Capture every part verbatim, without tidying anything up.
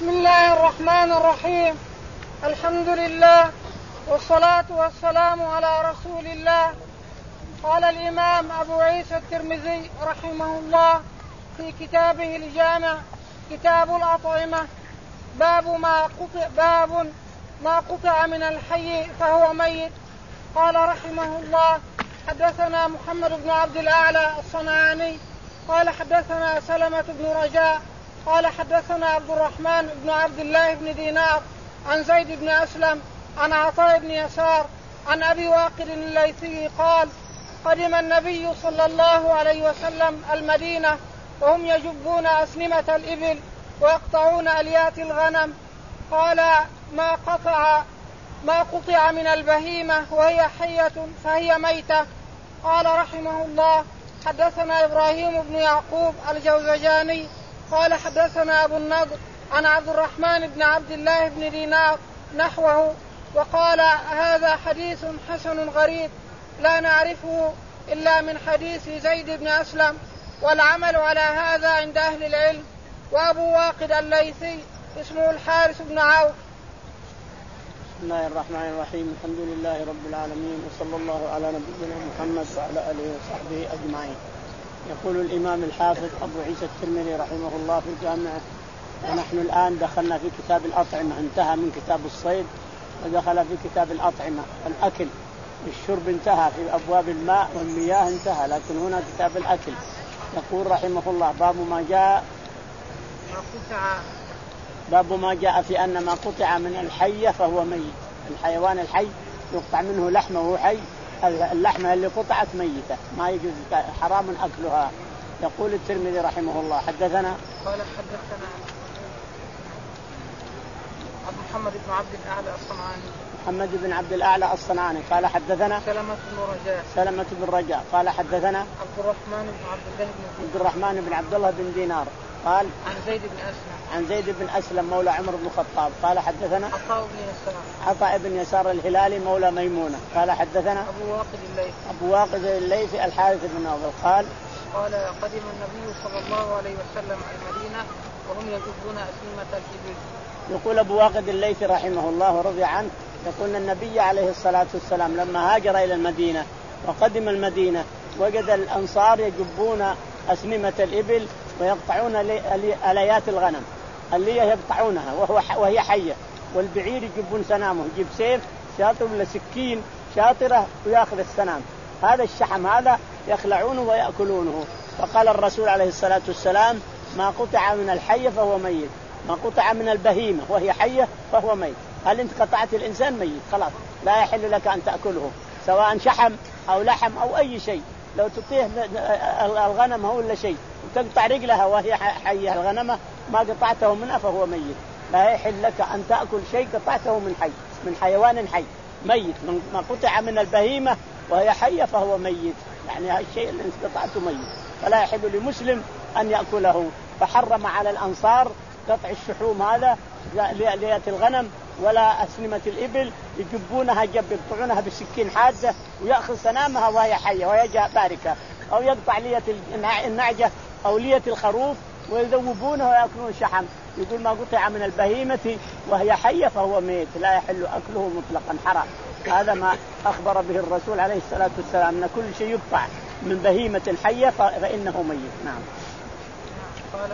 بسم الله الرحمن الرحيم. الحمد لله والصلاة والسلام على رسول الله. قال الإمام أبو عيسى الترمذي رحمه الله في كتابه الجامع كتاب الأطعمة باب ما قطع, باب ما قطع من الحي فهو ميت. قال رحمه الله حدثنا محمد بن عبد الأعلى الصنعاني قال حدثنا سلمة بن رجاء قال حدثنا عبد الرحمن بن عبد الله بن دينار عن زيد بن أسلم عن عطاء بن يسار عن أبي واقد الليثي قال قدم النبي صلى الله عليه وسلم المدينة وهم يجبون أسنمة الإبل ويقطعون أليات الغنم. قال ما قطع ما قطع من البهيمة وهي حية فهي ميتة. قال رحمه الله حدثنا إبراهيم بن يعقوب الجوزجاني قال حدثنا أبو النضر عن عبد الرحمن بن عبد الله بن دينار نحوه وقال هذا حديث حسن غريب لا نعرفه إلا من حديث زيد بن أسلم والعمل على هذا عند أهل العلم. وأبو واقد الليثي اسمه الحارث بن عوف. بسم الله الرحمن الرحيم. الحمد لله رب العالمين وصلى الله على نبينا محمد وعلى آله وصحبه أجمعين. يقول الإمام الحافظ أبو عيسى الترمذي رحمه الله في الجامع ونحن الآن دخلنا في كتاب الأطعمة، انتهى من كتاب الصيد ودخل في كتاب الأطعمة. الأكل الشرب انتهى، في أبواب الماء والمياه انتهى، لكن هنا كتاب الأكل. يقول رحمه الله باب ما جاء باب ما جاء في أن ما قطع من الحية فهو ميت. الحيوان الحي يقطع منه لحمه وهو حي، اللحمة اللي قطعت ميتة ما يجوز، حرام أكلها. يقول الترمذي رحمه الله حدثنا قال حدثنا محمد بن عبد الأعلى الصنعاني محمد بن عبد الأعلى الصنعاني قال حدثنا سلمة بن رجاء سلمة بن رجاء قال حدثنا عبد الرحمن بن عبد الله بن عبد الرحمن بن عبد الله بن دينار قال عن زيد بن أسلم عن زيد بن أسلم مولى عمر بن الخطاب قال حدثنا عطاء بن يسار عطاء بن يسار الهلالي مولى ميمونة قال حدثنا أبو واقد الليثي أبو واقد الليثي الحارث بن نوفل قال قال قدم النبي صلى الله عليه وسلم المدينة وهم يجبون أسنمة الإبل. يقول أبو واقد الليثي رحمه الله ورضي عنه يقول النبي عليه الصلاة والسلام لما هاجر إلى المدينة وقدم المدينة وجد الأنصار يجبون أسنمة الإبل ويقطعون أليات الغنم اللي يقطعونها وهو وهي حية، والبعير يجبون سنامه، يجيب سيف شاطر ولا سكين شاطرة ويأخذ السنام، هذا الشحم هذا يخلعونه ويأكلونه. فقال الرسول عليه الصلاة والسلام ما قطع من الحية فهو ميت، ما قطع من البهيمة وهي حية فهو ميت. هل أنت قطعت الإنسان ميت خلاص لا يحل لك أن تأكله، سواء شحم أو لحم أو أي شيء. لو تطيح الغنم أو ولا شيء وتقطع رجلها وهي حية الغنمة ما قطعته منها فهو ميت. لا يحل لك أن تأكل شيء قطعته من حي من حيوان حي ميت. ما قطع من البهيمة وهي حية فهو ميت، يعني الشيء اللي قطعته ميت، فلا يحل لمسلم أن يأكله. فحرم على الأنصار قطع الشحوم هذا ليات الغنم ولا أسنمة الإبل، يجبونها جب يقطعونها بالسكين حادة ويأخذ سنامها وهي حية وهي باركة، أو يقطع لية النعجة أو لية الخروف ويذوبونها ويأكلون شحم. يقول ما قطع من البهيمة وهي حية فهو ميت، لا يحل أكله مطلقا، حرام. هذا ما أخبر به الرسول عليه الصلاة والسلام أن كل شيء يقطع من بهيمة حية فإنه ميت. نعم. قال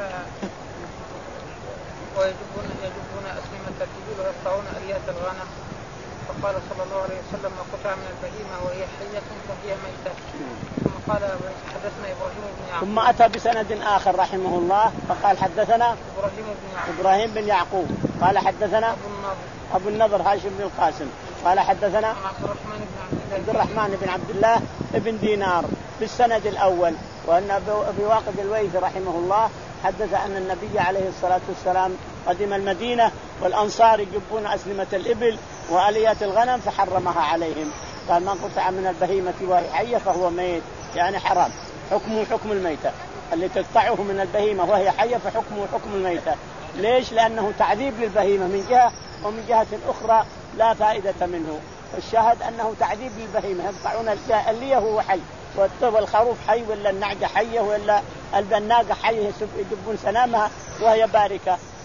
ويجبون يجبون أسنمة الإبل ويقطعون أليات الغنم. فقال صلى الله عليه وسلم ما قطع من البهيمة وهي حية فهي ميتة. ثم قال حدثنا إبراهيم بن يعقوب ثم أتى بسند آخر رحمه الله فقال حدثنا إبراهيم بن يعقوب إبراهيم بن يعقوب قال حدثنا أبو النضر أبو النضر هاشم بن القاسم قال حدثنا عبد الرحمن بن عبد الرحمن بن عبد الله بن دينار بالسند الأول. وأن أبي واقد الليثي رحمه الله حدث أن النبي عليه الصلاة والسلام قدم المدينة والأنصار يجبون أسنمة الإبل وآليات الغنم فحرمها عليهم. قال ما قطع من البهيمة وهي حية فهو ميت، يعني حرام، حكمه حكم الميتة. اللي تقطعه من البهيمة وهي حية فحكمه حكم الميتة. ليش؟ لأنه تعذيب للبهيمة من جهة، ومن جهة أخرى لا فائدة منه. الشاهد أنه تعذيب للبهيمة، يقطعون اللي هو حي والخروف حي ولا النعجة حية ولا الناقة حية يجبون سنامها وهي باركة.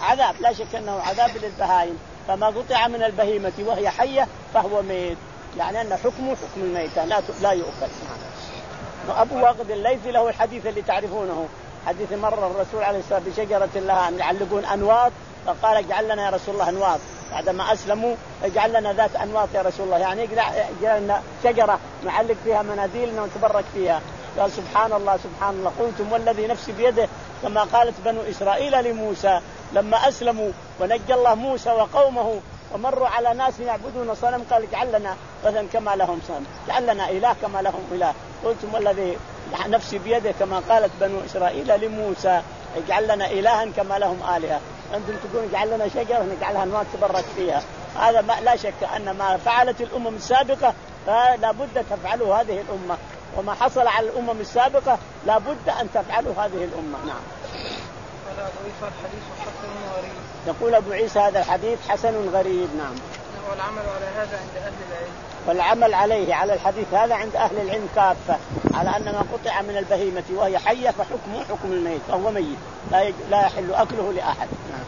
عذاب، لا شك أنه عذاب للبهائم. فما قطع من البهيمة وهي حية فهو ميت، يعني أن حكمه حكم الميتة لا لا يؤكل. أبو واقد الليثي له الحديث اللي تعرفونه، حديث مرة الرسول عليه الصلاة والسلام بشجرة لها يعلقون أنواط، فقال اجعل لنا يا رسول الله أنواط، بعدما أسلموا اجعل لنا ذات أنواط يا رسول الله، يعني اجعل لنا شجرة نعلق فيها مناديلنا ونتبرك فيها. قال سبحان الله سبحان الله، قلتم والذي نفسي بيده كما قالت بنو إسرائيل لموسى لما أسلموا ونجى الله موسى وقومه ومروا على ناس يعبدون صنم، قال اجعل لنا مثلا كما لهم صنم، اجعل لنا إله كما لهم إله. قلتم والذي نفسي بيده كما قالت بنو إسرائيل لموسى اجعل لنا إلها كما لهم آلهة، أنتم تقولون اجعل لنا شجرة نجعلها نوات تبرك فيها. هذا ما لا شك أن ما فعلت الأمم السابقة فلا بد تفعله هذه الأمة، وما حصل على الأمم السابقة لا بد أن تفعله هذه الأمة. نعم. قال أبو عيسى الحديث حسن غريب. يقول أبو عيسى هذا الحديث حسن غريب. نعم. والعمل على هذا عند أهل العلم. والعمل عليه على الحديث هذا عند أهل العلم كافة، على أن ما قطع من البهيمة وهي حية فحكمه حكم الميت، فهو ميت لا لا يحل أكله لأحد. نعم.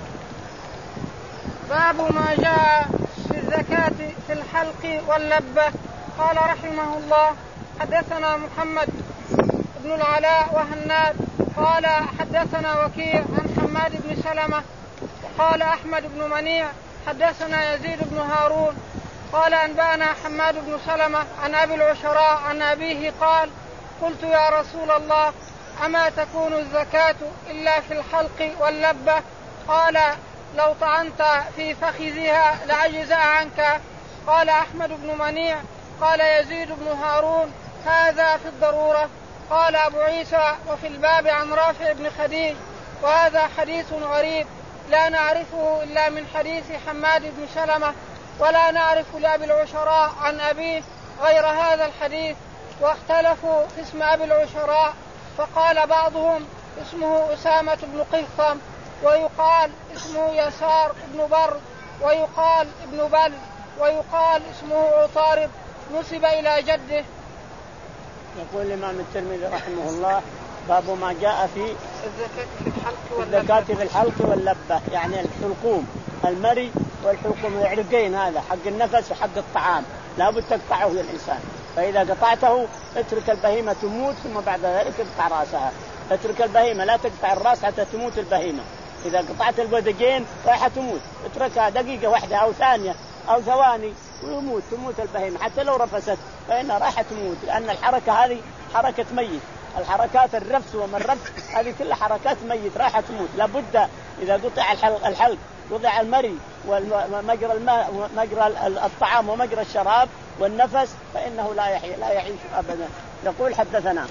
باب ما جاء في الزكاة في الحلق واللبة. قال رحمه الله حدثنا محمد بن العلاء وهناد قال حدثنا وكيع عن حماد بن سلمة قال أحمد بن منيع حدثنا يزيد بن هارون قال أنبأنا حماد بن سلمة عن أبي العشراء عن أبيه قال قلت يا رسول الله أما تكون الزكاة إلا في الحلق واللبة؟ قال لو طعنت في فخذها لعجزها عنك. قال أحمد بن منيع قال يزيد بن هارون هذا في الضرورة. قال أبو عيسى وفي الباب عن رافع بن خديج وهذا حديث غريب لا نعرفه إلا من حديث حماد بن سلمة ولا نعرف لأبي العشراء عن أبيه غير هذا الحديث. واختلفوا في اسم أبي العشراء، فقال بعضهم اسمه أسامة بن قيثم ويقال اسمه يسار بن بر ويقال ابن بل ويقال اسمه عطارد نسب إلى جده. يقول الإمام الترمذي رحمه الله باب ما جاء في الزكاة في الحلق واللبة، يعني الحلقوم المري والحلقوم العرقين، هذا حق النفس وحق الطعام لا بد تقطعه الإنسان، فإذا قطعته اترك البهيمة تموت ثم بعد ذلك اقطع رأسها. اترك البهيمة لا تقطع الرأس حتى تموت البهيمة، إذا قطعت الودجين رايحة تموت اتركها دقيقة واحدة أو ثانية أو ثواني ويموت تموت البهيمة حتى لو رفست فإنها رايحة تموت، لأن الحركة هذه حركة ميت، الحركات الرفس وما الرفس هذه كل حركات ميت رايحة تموت. لابد إذا قطع الحلق, الحلق قطع المري ومجرى الماء ومجرى الطعام ومجرى الشراب والنفس فإنه لا يحيي لا يعيش أبدا. يقول حدثنا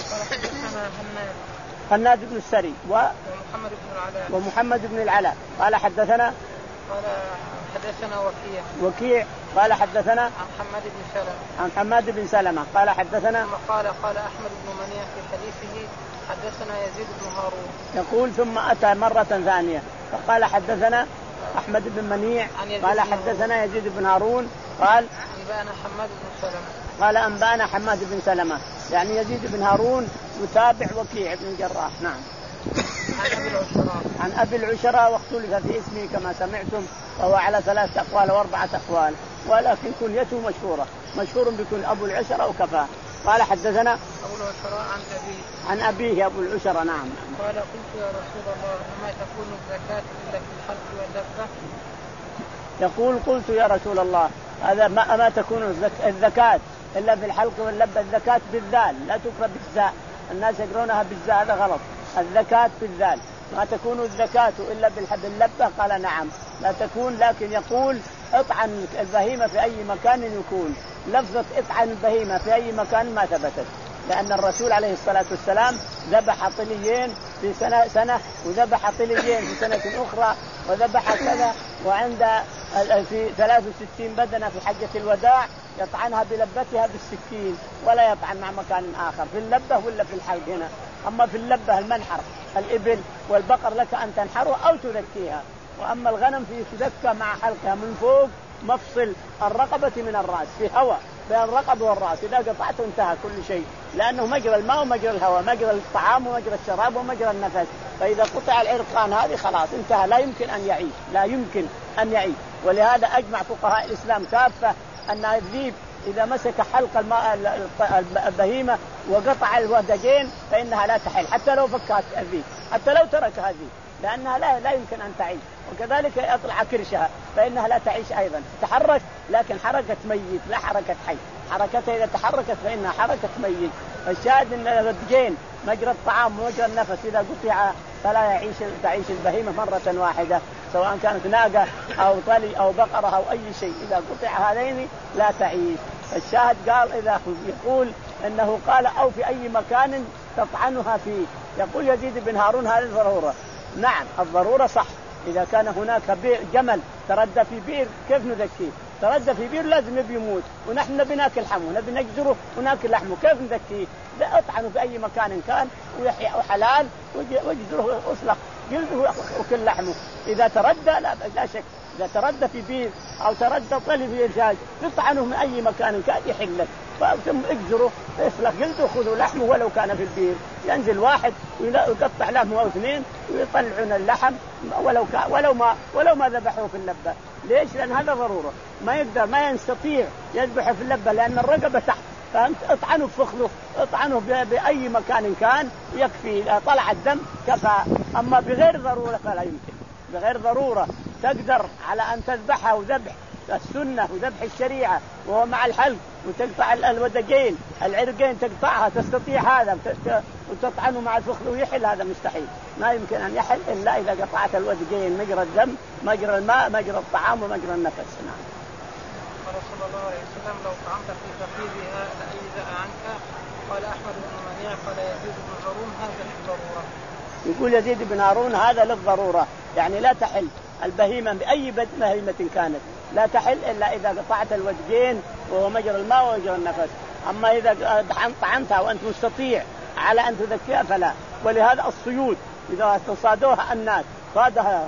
هناد بن السري و... ومحمد بن العلاء ومحمد بن العلاء قال حدثنا قال حدثنا وكيع وكيع قال حدثنا عن حماد بن سلمة عن حماد بن سلمة قال حدثنا قال قال أحمد بن منيع في حديثه حدثنا يزيد بن هارون. يقول ثم أتى مرة ثانية فقال حدثنا أحمد بن منيع قال حدثنا يزيد بن هارون قال أنبأنا حماد بن سلمة قال أنبأنا حماد بن سلمة، يعني يزيد بن هارون يتابع وكيع بن الجراح. نعم. عن أبي العشراء عن أبي العشراء واختلف في اسمه كما سمعتم، وهو على ثلاث أقوال وأربعة أقوال، ولكن كنيته مشهورة مشهور بكل أبو العشراء وكفاه. قال حدثنا أبو العشراء عن أبيه عن أبيه أبو العشراء. نعم. قال قلت يا رسول الله أما تكون الزكاة إلا في الحلق واللبة؟ يقول قلت يا رسول الله هذا ما, ما تكون الزكاة إلا في الحلق واللبة. الزكاة بالذال لا تقرأ بالزاء، الناس يقرونها بالزاء هذا غلط، الزكاة بالذال. ما تكون الزكاة إلا باللبة؟ قال نعم لا تكون، لكن يقول اطعن البهيمة في أي مكان يكون. لفظة اطعن البهيمة في أي مكان ما ثبتت، لأن الرسول عليه الصلاة والسلام ذبح طليين في سنة, سنة وذبح طليين في سنة أخرى وذبح كذا، وعند في ثلاث وستين بدنة في حجة الوداع يطعنها بلبتها بالسكين ولا يطعن مع مكان آخر في اللبة ولا في الحلق هنا. أما في اللبة المنحر الإبل والبقر لك أن تنحره أو تذكيها، وأما الغنم في تذكى مع حلقها من فوق مفصل الرقبة من الرأس في هواء بين الرقب والرأس، إذا قطعته انتهى كل شيء، لأنه مجرى الماء ومجرى الهواء، مجرى الطعام ومجرى الشراب ومجرى النفس، فإذا قطع العرقان هذه خلاص انتهى، لا يمكن أن يعيش، لا يمكن أن يعيش. ولهذا أجمع فقهاء الإسلام كافة أن الذيب إذا مسك حلق الماء البهيمة وقطع الودجين فإنها لا تحل، حتى لو فكت الذيب، حتى لو تركها الذيب، لأنها لا لا يمكن أن تعيش. وكذلك يطلع كرشها فإنها لا تعيش أيضا، تتحرك لكن حركة ميت لا حركة حي، حركتها إذا تحركت فإنها حركة ميت. الشاهد أن الودجين مجرى الطعام ومجرى النفس إذا قطع فلا يعيش تعيش البهيمة مرة واحدة، سواء كانت ناقة أو طلي أو بقرة أو أي شيء، إذا قطع هذين لا تعيش. الشاهد قال إذا يقول أنه قال أو في أي مكان تطعنها فيه. يقول يزيد بن هارون هذه الضرورة. نعم الضرورة صح، إذا كان هناك بئر جمل تردى في بئر كيف نذكيه؟ تردى في بئر لازم يبي يموت، ونحن نبي ناكل حمه، نبي نجزره وناكل لحمه، كيف نذكيه؟ اطعنه في أي مكان كان وحلال وجزره أسلخ جلده وكل لحمه. إذا تردى لا, لا شك، إذا تردى في بئر أو تردى طلي في إرشاد تطعنه من أي مكان كان يحلك، ثم اجزره يسلخ جلده خذوا لحمه ولو كان في البئر. ينزل واحد ويقطع لحمه أو اثنين ويطلعون اللحم ولو ولو ما ولو ما ذبحوه في اللبة. ليش؟ لأن هذا ضرورة، ما يقدر ما يستطيع يذبحه في اللبة لأن الرقبة تحت، فأنت اطعنه بفخذه، اطعنه بأي مكان كان يكفي، طلع الدم كفى. أما بغير ضرورة فلا يمكن، بغير ضرورة تقدر على أن تذبحها وذبح السنة وذبح الشريعة وهو مع الحلق وتقطع الودجين العرقين تقطعها، تستطيع هذا وتطعنه مع الفخذ ويحل، هذا مستحيل، ما يمكن أن يحل إلا إذا قطعت الودجين مجرى الدم مجرى الماء مجرى الطعام ومجرى النفس. نعم. قال صلى الله عليه وسلم لو طعمت في فخذها لأجزأ عنك. قال أحمد بن منيع قال يزيد بن هارون هذا للضرورة. يقول يزيد بن هارون هذا للضرورة، يعني لا تحل البهيمة بأي بهيمة كانت، لا تحل إلا إذا قطعت الودجين وهو مجرى الماء ومجرى النفس. أما إذا طعنتها وأنت مستطيع على أن تذكيها فلا. ولهذا الصيود إذا تصادوها الناس صادها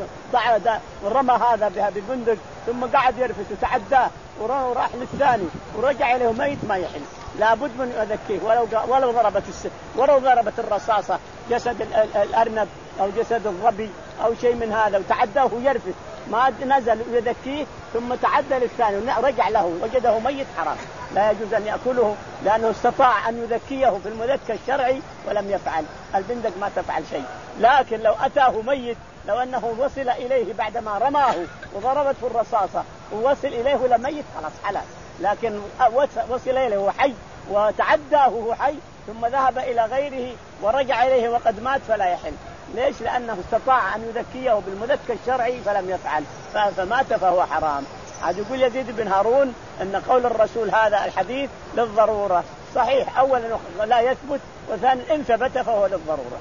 ورمى هذا بها ببندق ثم قاعد يرفس وتعداه وراح للثاني ورجع إليه ميت ما يحل، لابد من يذكيه ولو ولو ضربت الس ولو ضربت الرصاصة جسد الأرنب أو جسد الظبي أو شيء من هذا وتعداه يرفس ما نزل يذكيه ثم تعدى للثاني ورجع له وجده ميت حرام، لا يجوز أن يأكله لأنه استطاع أن يذكيه في المذكى الشرعي ولم يفعل. البندق ما تفعل شيء، لكن لو أتاه ميت لو أنه وصل إليه بعدما رماه وضربته الرصاصة ووصل إليه لميت خلاص حلال، لكن وصل إليه وهو حي وتعداه وهو حي ثم ذهب إلى غيره ورجع إليه وقد مات فلا يحل. ليش؟ لأنه استطاع أن يذكيه بالمذكى الشرعي فلم يفعل فمات فهو حرام. عاد يقول يزيد بن هارون أن قول الرسول هذا الحديث للضرورة صحيح، أولا لا يثبت وثانيا إن ثبت فهو للضرورة.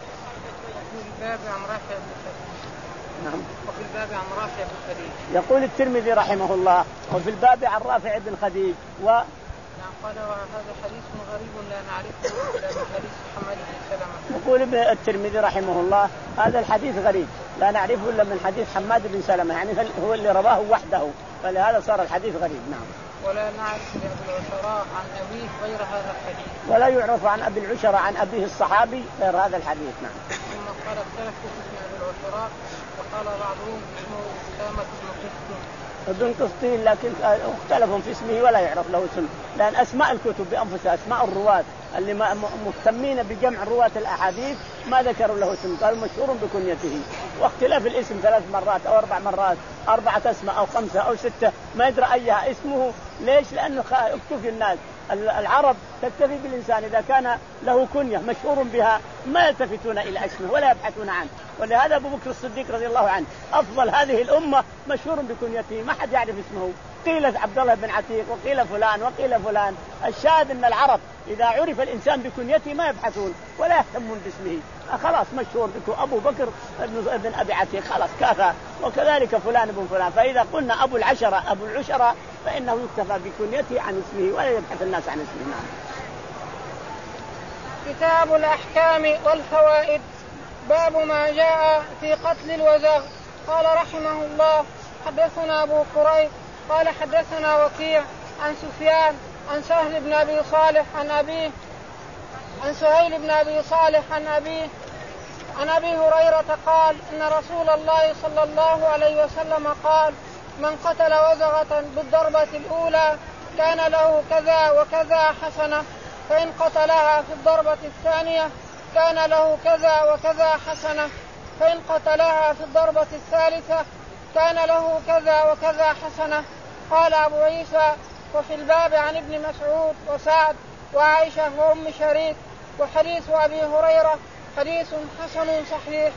في الباب عن رافع بن خديج. نعم. وفي الباب عن رافع بن خديج. يقول الترمذي رحمه الله وفي الباب عن رافع بن خديج و نعم. قال هذا حديث غريب لا نعرفه إلا من حديث حماد بن سلمة. يقول الترمذي رحمه الله هذا الحديث غريب لا نعرفه إلا من حديث حماد بن سلمة، يعني هو اللي رواه وحده فلهذا صار الحديث غريب. نعم. ولا نعرف لأبي العشراء عن أبيه غير هذا الحديث. ولا يعرف عن أبي العشراء عن أبيه الصحابي غير هذا الحديث. نعم. ثم قال اختلفوا في اسم أبي العشراء وقال بعضهم اسمه أسامة بن قسطين ابن قسطين، لكن اختلفوا في اسمه ولا يعرف له اسم، لأن أسماء الكتب بأنفسها أسماء الرواة اللي مهتمين بجمع رواة الأحاديث ما ذكروا له اسم، قالوا مشهور بكنيته. واختلاف الاسم ثلاث مرات أو أربع مرات، أربعة أسماء أو خمسة أو ستة ما يدرى أيها اسمه. ليش؟ لأنه اكتفي الناس العرب تكتفي بالإنسان إذا كان له كنية مشهور بها ما يلتفتون إلى اسمه ولا يبحثون عنه. ولهذا أبو بكر الصديق رضي الله عنه أفضل هذه الأمة مشهور بكنيته ما حد يعرف اسمه، قيل عبد الله بن عتيق وقيل فلان وقيل فلان. الشاهد أن العرب إذا عرف الإنسان بكنيته ما يبحثون ولا يهتمون باسمه، خلاص مشهور بك أبو بكر ابن أبي عتيق خلاص كافى، وكذلك فلان ابن فلان. فإذا قلنا أبو العشرة أبو العشرة فإنه يكتفى بكنيته عن اسمه ولا يبحث الناس عن اسمه. كتاب الأحكام والفوائد. باب ما جاء في قتل الوزغ. قال رحمه الله حدثنا أبو كريب قال حدثنا وكيع عن سفيان عن سهل بن أبي صالح عن أبيه عن سهيل بن أبي صالح عن أبيه عن أبي هريرة قال إن رسول الله صلى الله عليه وسلم قال من قتل وزغة بالضربة الأولى كان له كذا وكذا حسنة فإن قتلها في الضربة الثانية كان له كذا وكذا حسنة فإن قتلها في الضربة الثالثة كان له كذا وكذا حسنة. قال أبو عيسى وفي الباب عن ابن مسعود وسعد وعائشة وأم شريك وحديث أبي هريرة حديث حسن صحيح.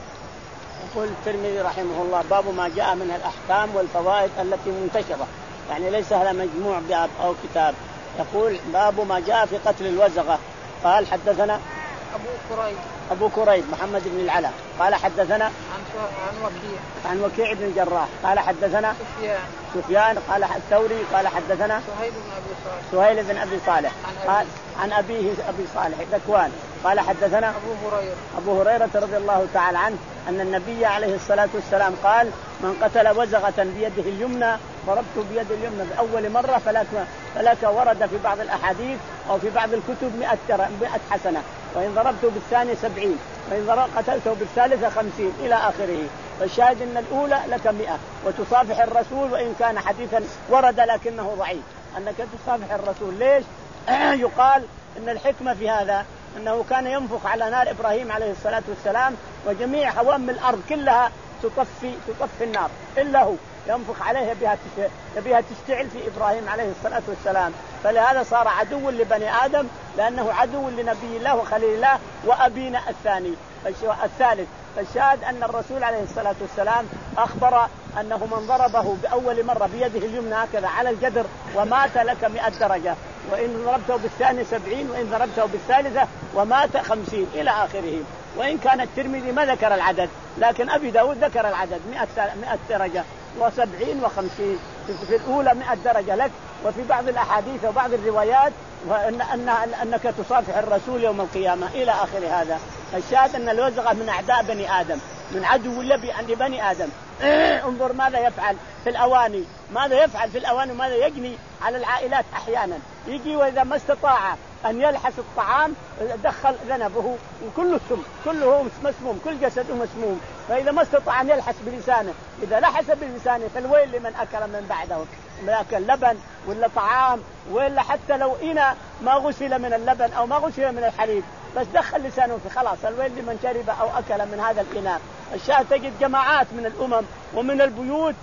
يقول الترمذي رحمه الله باب ما جاء من الأحكام والفوائد التي منتشرة، يعني ليس هذا مجموع باب أو كتاب. يقول باب ما جاء في قتل الوزغة. قال حدثنا أبو كريب أبو كريب محمد بن العلاء قال حدثنا عن عن وكيع عن وكيع بن الجراح قال حدثنا سفيان سفيان قال الثوري قال حدثنا سهيل بن أبي صالح سهيل بن أبي صالح عن قال عن أبيه أبي صالح ذكوان قال حدثنا أبو هريرة أبو هريرة رضي الله تعالى عنه أن النبي عليه الصلاة والسلام قال من قتل وزغة بيده اليمنى ضربته بيد اليمنى بأول مرة فلك, فلك ورد في بعض الأحاديث أو في بعض الكتب مئة حسنة، وإن ضربته بالثاني سبعين، وإن قتلته بالثالثة خمسين إلى آخره. فالشاهد أن الأولى لك مئة وتصافح الرسول، وإن كان حديثا ورد لكنه ضعيف أنك تصافح الرسول. ليش؟ يقال أن الحكمة في هذا أنه كان ينفخ على نار إبراهيم عليه الصلاة والسلام وجميع هوام الأرض كلها تطفي تطفي النار إلا هو ينفخ عليها بها بها تشتعل في إبراهيم عليه الصلاة والسلام. فلهذا صار عدو لبني آدم، لأنه عدو لنبي الله وخليل الله وأبينا الثاني الثالث. فالشاهد أن الرسول عليه الصلاة والسلام أخبر أنه من ضربه بأول مرة بيده اليمنى هكذا على الجدر ومات لك مئة درجة، وإن ضربته بالثاني سبعين، وإن ضربته بالثالثة ومات خمسين إلى آخره. وإن كان الترمذي ما ذكر العدد، لكن أبي داود ذكر العدد مئة درجة وسبعين وخمسين. في الأولى مئة درجة لك، وفي بعض الأحاديث وبعض الروايات وأن أن أنك تصافح الرسول يوم القيامة إلى آخر هذا. الشاهد أن الوزغة من أعداء بني آدم، من عدو لبني آدم. انظر ماذا يفعل في الأواني، ماذا يفعل في الأواني وماذا يجني على العائلات. أحيانا يجي وإذا ما استطاع أن يلحس الطعام دخل ذنبه وكله سم، كله مسموم، كل جسده مسموم. فإذا ما استطاع أن يلحس بلسانه، إذا لحس بلسانه فالويل لمن أكل من بعده، لكن لبن ولا طعام ولا حتى لو إنا ما غسل من اللبن أو ما غسل من الحليب، بس دخل لسانه في خلاص الويل لمن شرب أو أكل من هذا الإناء. الشاهد تجد جماعات من الأمم ومن البيوت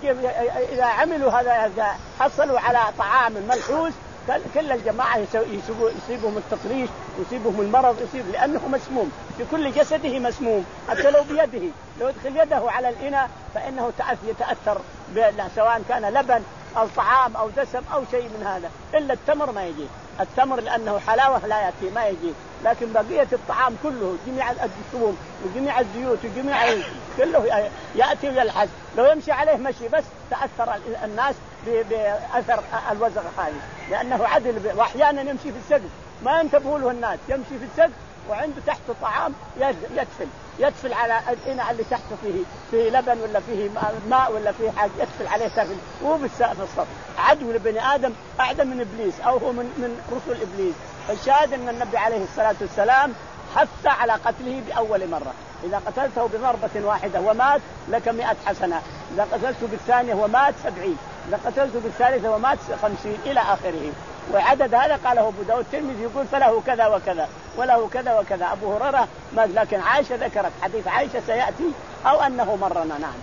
إذا عملوا هذا حصلوا على طعام ملحوس كل الجماعة يصيبهم التطريش، يصيبهم المرض، يصيب لأنه مسموم في كل جسده مسموم. حتى لو بيده لو يدخل يده على الإناء فإنه يتأثر سواء كان لبن أو طعام أو دسم أو شيء من هذا. إلا التمر ما يجي، التمر لأنه حلاوة لا يأتي ما يجي، لكن بقية الطعام كله جميع الدسوم وجميع الزيوت وجميع كله يأتي ويلحس. لو يمشي عليه مشي بس تأثر الناس بأثر الوزغ هذه، لأنه عدل. وأحيانا يمشي في السقف ما ينتبهوا له الناس، يمشي في السقف وعنده تحته طعام يدفل يدفل على الإناء اللي تحته فيه فيه لبن ولا فيه ماء ولا فيه حاجة يدفل عليه تفل وهو بالسقف الصف. عدو لبني آدم أعدم من إبليس أو هو من من رسل إبليس. فالشاهد أن النبي عليه الصلاة والسلام حث على قتله بأول مرة. إذا قتلته بضربة واحدة ومات لك مئة حسنة، إذا قتلته بالثانية ومات سبعين، إذا قتلته بالثالثة ومات خمسين إلى آخره. وعدد هذا قاله أبو داود. الترمذي يقول فله كذا وكذا وله كذا وكذا. أبو هريرة ما، لكن عائشة ذكرت حديث عائشة سيأتي أو أنه مرنا. نعم.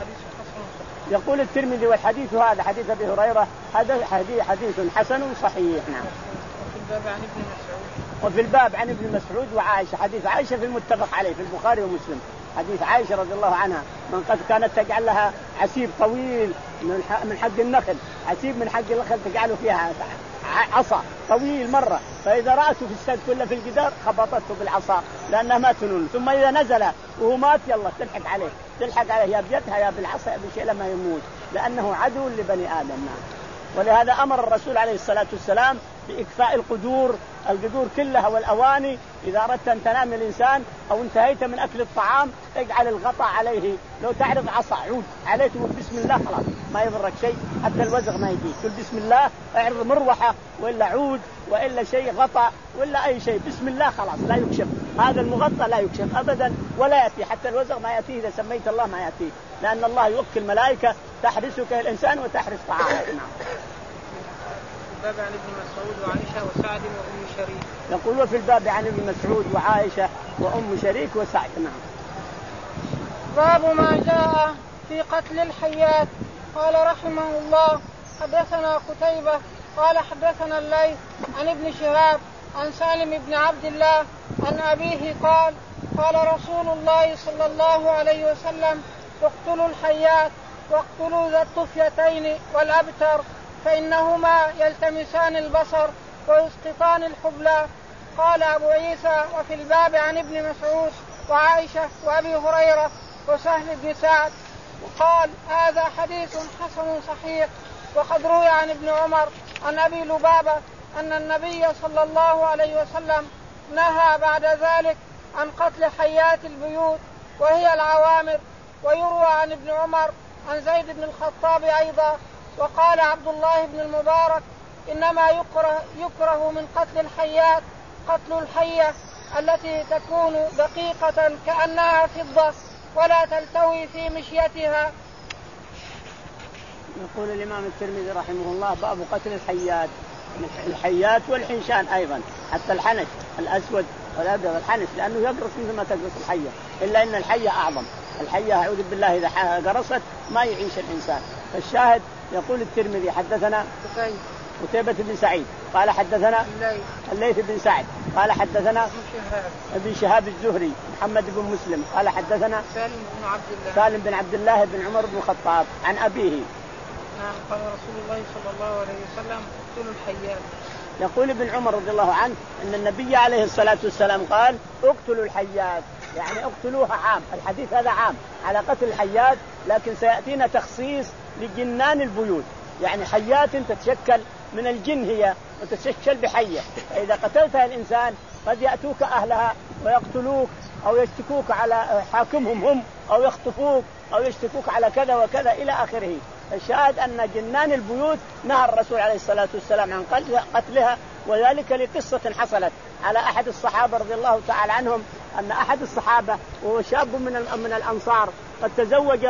يقول الترمذي والحديث هذا حديث أبي هريرة هذا حديث حديث حسن صحيح. نعم. وفي الباب عن ابن مسعود وفي الباب عن ابن مسعود وعائشة. حديث عائشة في المتفق عليه في البخاري ومسلم. حديث عائشة رضي الله عنها من قد كانت تجعل لها عسيب طويل من حق النخل، عسيب من حق النخل تجعله فيها عصا طويل مرة، فإذا رأته في السقف ولا في الجدار خبطته بالعصا لأنها ما تنون. ثم إذا نزل وهو مات يلا تلحق عليه تلحق عليه يا بيدها يا بالعصا يا بشيء لما يموت، لأنه عدو لبني آدم. ولهذا أمر الرسول عليه الصلاة والسلام بإكفاء القدور القدور كلها والأواني. إذا أردت أن تنام الإنسان أو انتهيت من أكل الطعام اجعل الغطاء عليه، لو تعرض عصا عود عليه تقول بسم الله خلاص ما يضرك شيء، حتى الوزغ ما يجي، تقول بسم الله، اعرض مروحة وإلا عود وإلا شيء غطاء ولا أي شيء، بسم الله خلاص لا يكشف، هذا المغطى لا يكشف أبدا ولا يأتي، حتى الوزغ ما يأتيه إذا سميت الله ما يأتيه، لأن الله يوكل ملائكة تحرسك الإنسان وتحرس طعامك. الباب عن ابن مسعود وعائشة وسعد وأم شريك. يقول وفي الباب عن ابن مسعود وعائشة وأم شريك وسعد. نعم. باب ما جاء في قتل الحيات. قال رحمه الله حدثنا قتيبة قال حدثنا الليث عن ابن شهاب عن سالم بن عبد الله عن أبيه قال قال رسول الله صلى الله عليه وسلم اقتلوا الحيات واقتلوا ذا الطفيتين والأبتر فإنهما يلتمسان البصر ويسقطان الحبلى. قال أبو عيسى وفي الباب عن ابن مسعود وعائشة وأبي هريرة وسهل بن سعد. وقال هذا حديث حسن صحيح. وقد روي عن ابن عمر عن أبي لبابة أن النبي صلى الله عليه وسلم نهى بعد ذلك عن قتل حيات البيوت وهي العوامر. ويروى عن ابن عمر عن زيد بن الخطاب أيضا. وقال عبد الله بن المبارك إنما يكره, يكره من قتل الحيات قتل الحية التي تكون دقيقة كأنها فضة ولا تلتوي في مشيتها. يقول الإمام الترمذي رحمه الله باب قتل الحيات، الحيات والحنشان أيضا، حتى الحنش الأسود والأبيض الحنش لأنه يقرص مثل ما تقرص الحية، إلا أن الحية أعظم. الحية أعوذ بالله إذا قرصت ما يعيش الإنسان. فالشاهد يقول الترمذي حدثنا قتيبة بن سعيد قال حدثنا الليث بن سعد قال حدثنا ابن شهاب الزهري محمد بن مسلم قال حدثنا سالم بن عبد الله سالم بن عبد الله بن عمر بن الخطاب عن أبيه. نعم. قال رسول الله صلى الله عليه وسلم اقتلوا الحيات. يقول ابن عمر رضي الله عنه أن النبي عليه الصلاة والسلام قال اقتلوا الحيات، يعني اقتلوها عام. الحديث هذا عام على قتل الحيات، لكن سيأتينا تخصيص لجنان البيوت، يعني حيات تتشكل من الجن هي وتتشكل بحية، فإذا قتلتها الإنسان قد يأتوك أهلها ويقتلوك أو يشتكوك على حاكمهم هم أو يخطفوك أو يشتكوك على كذا وكذا إلى آخره. الشاهد أن جنان البيوت نهى الرسول عليه الصلاة والسلام عن قتلها، وذلك لقصة حصلت على أحد الصحابة رضي الله تعالى عنهم، أن أحد الصحابة وهو شاب من من الأنصار قد تزوج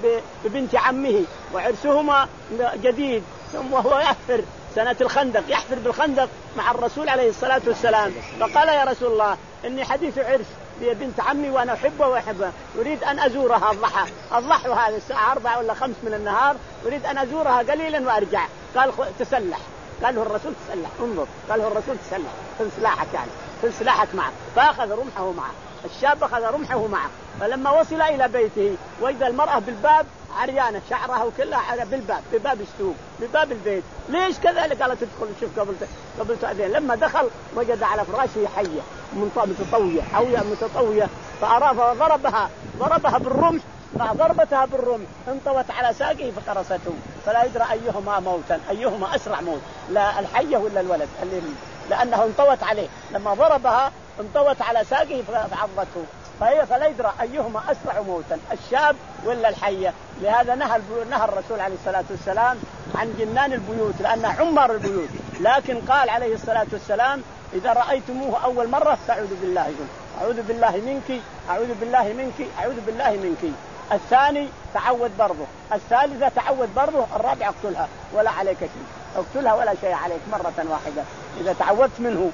ببنت عمه وعرسهما جديد، وهو يحفر سنة الخندق يحفر بالخندق مع الرسول عليه الصلاة والسلام، فقال يا رسول الله إني حديث عرس بنت عمي وأنا أحبها وأحبها، أريد أن أزورها الضحى الضحى هذه الساعة أربعة ولا خمس من النهار، أريد أن أزورها قليلا وأرجع. قال تسلح، قال له الرسول تسلح، انظر قال له الرسول تسلح، خذ سلاحك يعني خذ سلاحك معه، فأخذ رمحه معه. الشاب أخذ رمحه معه، فلما وصل إلى بيته وجد المرأة بالباب عريانة شعرها وكلها بالباب بباب السوق بباب البيت. ليش كذلك؟ قالت تدخل شوف قبل قبل تأذين. لما دخل وجد على فراشه حية متطوية حوية متطوية، فأراد وضربها ضربها بالرمح، مع ضربتها بالرمح انطوت على ساقه فقرصته، فلا يدرى أيهما موتا أيهما أسرع موت، لا الحية ولا الولد، لأنه انطوت عليه لما ضربها انطوت على ساقه فعضته، فهي فلا يدرى أيهما أسرع موتا الشاب ولا الحية. لهذا نهى نهى الرسول عليه الصلاة والسلام عن جنان البيوت لأنها عمار البيوت، لكن قال عليه الصلاة والسلام إذا رأيتموه أول مرة فاعوذوا بالله أعوذ بالله منك أعوذ بالله منك أعوذ بالله منك. الثاني تعود برضه، الثالثة تعود برضه، الرابع اقتلها ولا عليك شيء، اقتلها ولا شيء عليك مرة واحدة. إذا تعودت منه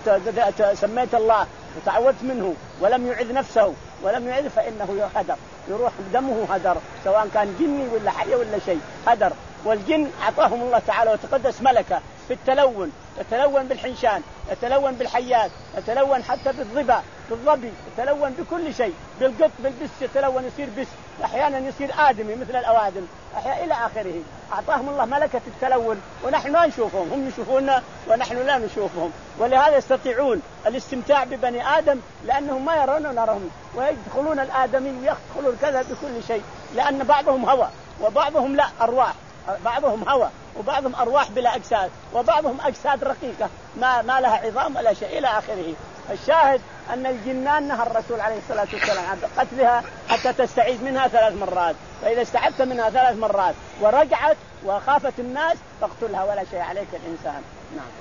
وسميت الله وتعودت منه ولم يعذ نفسه ولم يعذ فإنه هدر، يروح دمه هدر، سواء كان جني ولا حي ولا شيء هدر. والجن أعطاهم الله تعالى وتقدس ملكة في التلون، يتلون بالحنشان، يتلون بالحيات، يتلون حتى بالضبا بالضبي، يتلون بكل شيء، بالقط بالبس يتلون يصير بس، أحيانا يصير آدمي مثل الأوادم أحيانا إلى آخره. أعطاهم الله ملكة التلون ونحن لا نشوفهم، هم يشوفوننا ونحن لا نشوفهم، ولهذا يستطيعون الاستمتاع ببني آدم لأنهم ما يرون ونرهم، ويدخلون الآدمي ويدخلون كذا بكل شيء، لأن بعضهم هوى وبعضهم لا أرواح. بعضهم هوى وبعضهم أرواح بلا أجساد وبعضهم أجساد رقيقة ما ما لها عظام ولا شيء إلى آخره. الشاهد أن الجنان نهى الرسول عليه الصلاة والسلام عن قتلها حتى تستعيذ منها ثلاث مرات، فإذا استعذت منها ثلاث مرات ورجعت وخافت الناس فاقتلها ولا شيء عليك الإنسان. نعم.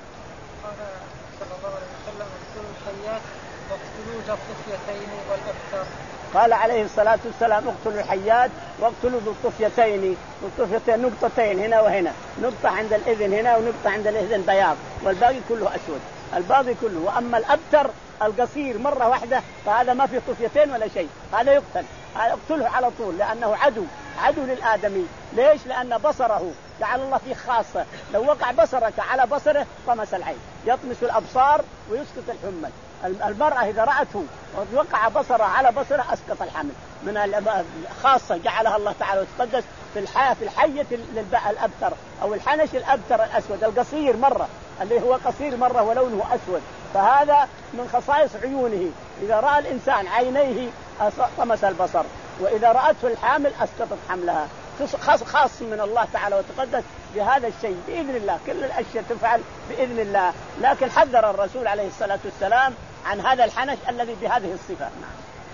قال صلى الله عليه وسلم اقتلوا الحيات واقتلوا ذا الطفيتين والأبتر. قال عليه الصلاة والسلام اقتلوا الحيات واقتلوا ذو الطفيتين، الطفيتين نقطتين هنا وهنا، نقطة عند الإذن هنا ونقطة عند الإذن بياض والباقي كله أسود، الباقي كله. وأما الأبتر القصير مرة واحدة فهذا ما فيه طفيتين ولا شيء، هذا يقتل، هذا اقتله على طول لأنه عدو عدو للآدمي. ليش؟ لأن بصره جعل الله فيه خاصة، لو وقع بصرك على بصره طمس العين، يطمس الأبصار ويسقط الحمل. المرأة إذا رأته ووقع بصرها على بصره أسقط الحمل من خاصة جعلها الله تعالى وتقدس في الحياة في الحية الأبتر أو الحنش الأبتر الأسود القصير مرة، اللي هو قصير مرة ولونه أسود، فهذا من خصائص عيونه. إذا رأى الإنسان عينيه طمس البصر، وإذا رأته الحامل أسقطت حملها. خاص خاص من الله تعالى وتقدس بهذا الشيء بإذن الله. كل الأشياء تفعل بإذن الله، لكن حذر الرسول عليه الصلاة والسلام عن هذا الحنش الذي بهذه الصفة. نعم.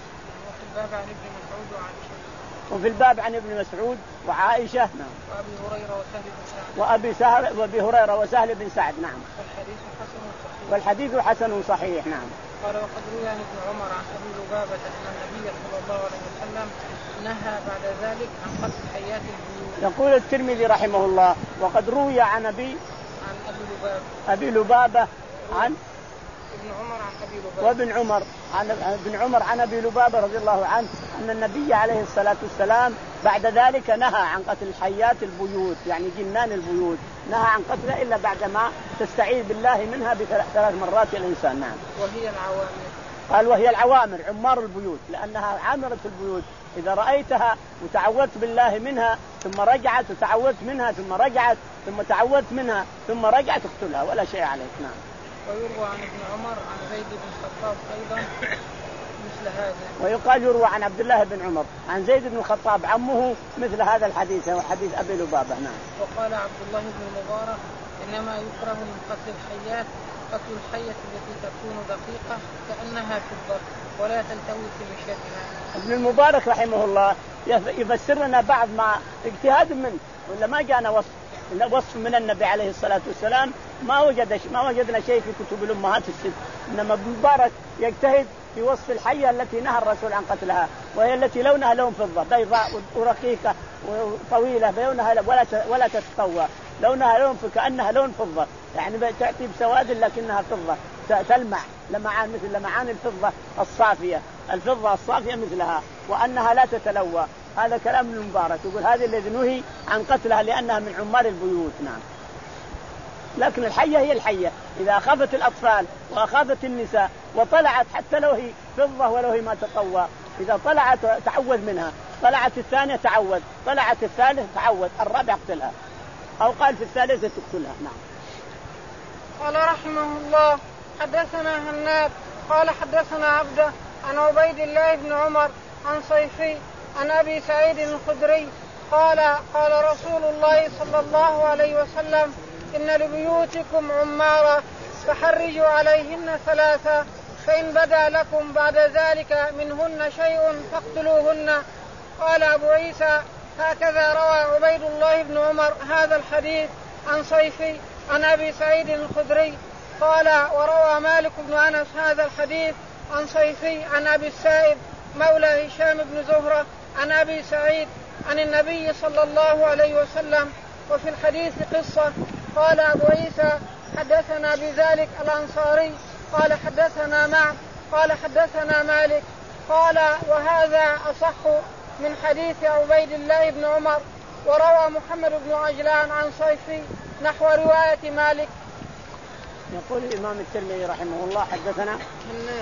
وفي الباب عن ابن مسعود وعائشة. وفي الباب عن ابن مسعود وعائشة. نعم. وأبي هريرة وسهل بن سعد. وأبي سهل وأبي هريرة وسهل بن سعد. نعم. والحديث حسن صحيح. والحديث حسن صحيح. نعم. قال وقد روي عن ابن عمر عن أبي لبابة أن النبي صلى الله عليه وسلم نهى بعد ذلك عن قتل حيات البيوت. يقول الترمذي رحمه الله وقد روي عن أبي عن أبي لبابة أبي لبابة عن ابن عمر عن أبي لبابة وابن عمر عن ابن عمر عن أبي لبابة رضي الله عنه أن النبي عليه الصلاة والسلام بعد ذلك نهى عن قتل حيات البيوت، يعني جنان البيوت، نهى عن قتلها إلا بعدما تستعيذ بالله منها بثلاث مرات الإنسان. نعم. وهي العوامر. قال وهي العوامر عمار البيوت، لأنها عامرة البيوت. إذا رأيتها وتعوذت بالله منها ثم رجعت وتعوذت منها ثم رجعت ثم تعوذت منها ثم رجعت اقتلها ولا شيء عليك. نعم. ويروى عن ابن عمر عن زيد بن الخطاب أيضا مثل هذا. ويقال يروى عن عبد الله بن عمر عن زيد بن الخطاب عمه مثل هذا الحديث، هو حديث أبي لبابة. نعم. وقال عبد الله بن المبارك إنما يكره من قتل الحيات قتل الحية التي تكون دقيقة كأنها فضة ولا تلتوي في مشيتها. ابن المبارك رحمه الله يفسر لنا بعض مع اجتهاد منه، ولا ما جانا وصف وصف من النبي عليه الصلاة والسلام، ما وجد ما وجدنا شيء في كتب الأمهات الست، إنما ابن المبارك يجتهد في وصف الحية التي نهى الرسول عن قتلها، وهي التي لونها لون فضة بيضاء ورقيقة وطويلة لونها ولا ولا تتطوى، لونها لون كأنها لون فضة، يعني تأتي بسواد لكنها فضة تلمع لمعان مثل لمعان الفضة الصافية، الفضة الصافية مثلها، وأنها لا تتلوى. هذا كلام ابن المبارك، يقول هذه الذي نهي عن قتلها لأنها من عمار البيوت. نعم. لكن الحية هي الحية، إذا أخافت الأطفال وأخافت النساء وطلعت حتى لو هي فضة ولو هي ما تطوى، إذا طلعت تعوذ منها، طلعت الثانية تعوذ، طلعت الثالث تعوذ، الرابع اقتلها، أو قال في الثالثة تقتلها. نعم. قال رحمه الله حدثنا هناد قال حدثنا عبده عن عبيد الله بن عمر عن صيفي عن أبي سعيد الخدري قال قال رسول الله صلى الله عليه وسلم إن لبيوتكم عمارة فحرجوا عليهن ثلاثة، فإن بدا لكم بعد ذلك منهن شيء فاقتلوهن. قال أبو عيسى هكذا روى عبيد الله بن عمر هذا الحديث عن صيفي عن أبي سعيد الخدري. قال وروى مالك بن أنس هذا الحديث عن صيفي عن أبي السائب مولى هشام بن زهرة عن أبي سعيد عن النبي صلى الله عليه وسلم، وفي الحديث قصة. قال أبو عيسى حدثنا بذلك الأنصاري قال حدثنا معه قال حدثنا مالك قال وهذا أصح من حديث عبيد الله بن عمر. وروى محمد بن عجلان عن صيفي نحو رواية مالك. يقول الإمام الترمذي رحمه الله حدثنا هناد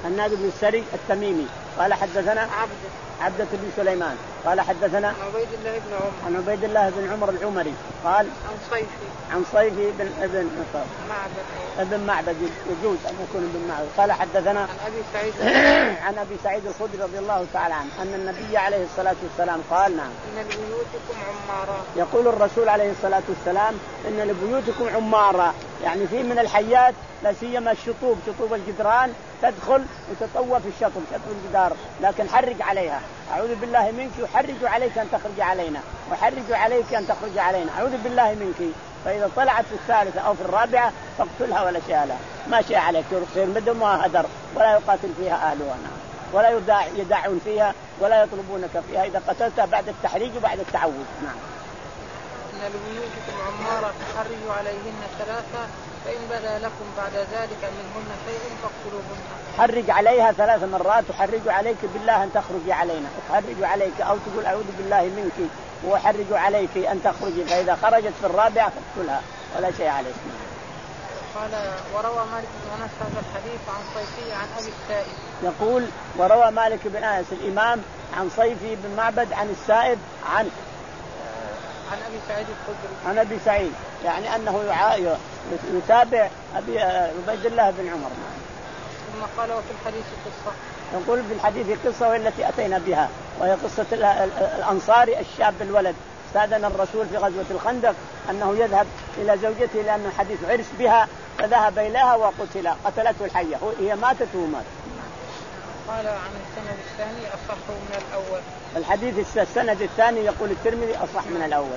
هناد بن السري التميمي قال حدثنا عبده عبدة بن سليمان قال حدثنا عن عبيد الله بن عمر عن عبيد الله بن عمر العمري قال عن صيفي عن صيفي بن ابن معبد ابن معبد يجوز ان يكون ابن معبد قال حدثنا عن ابي سعيد عن ابي سعيد الخدري رضي الله تعالى عنه ان النبي عليه الصلاه والسلام قال نعم ان لبيوتكم عمارا. يقول الرسول عليه الصلاه والسلام ان لبيوتكم عمارا، يعني في من الحيات لا سيما الشطوب شطوب الجدران تدخل وتطوى في الشطب شطب الجدار، لكن حرج عليها اعوذ بالله منك، يحرج عليك ان تخرج علينا وحرج عليك ان تخرج علينا اعوذ بالله منك. فإذا طلعت في الثالثة أو في الرابعة فاقتلها ولا شيء لها، ما شيء عليك، تصير مدمها هدر ولا يقاتل فيها أهلها ولا يدع يدعون فيها ولا يطلبونك فيها إذا قتلتها بعد التحريج وبعد التعوذ. نعم. إن لبيوتكم عمارة فحرجوا عليهن ثلاثة فإن بدا لكم بعد ذلك منهن شيء فاقتلوهن. حرج عليها ثلاث مرات، وحرج عليك بالله أن تخرجي علينا، وحرج عليك أو تقول أعوذ بالله منك وحرج عليك أن تخرجي، فإذا خرجت في الرابعة فاقتلها ولا شيء عليك. قال وروى مالك بن أنس هذا الحديث عن صيفي عن أبي السائب. يقول وروى مالك بن أنس الإمام عن صيفي بن معبد عن السائب عن عن أبي سعيد الخدري عن أبي سعيد، يعني أنه يتابع أبي عبيد الله بن عمر. ثم قال وفي الحديث قصة. يقول في الحديث قصة وهي التي أتينا بها، وهي قصة الأنصاري الشاب الولد استأذن الرسول في غزوة الخندق أنه يذهب إلى زوجته لأن الحديث عرس بها، فذهب إليها وقتل، قتلته الحية، هي ماتت ومات. قال عن السند الثاني أصح من الأول. الحديث السند الثاني يقول الترمذي أصح من الأول،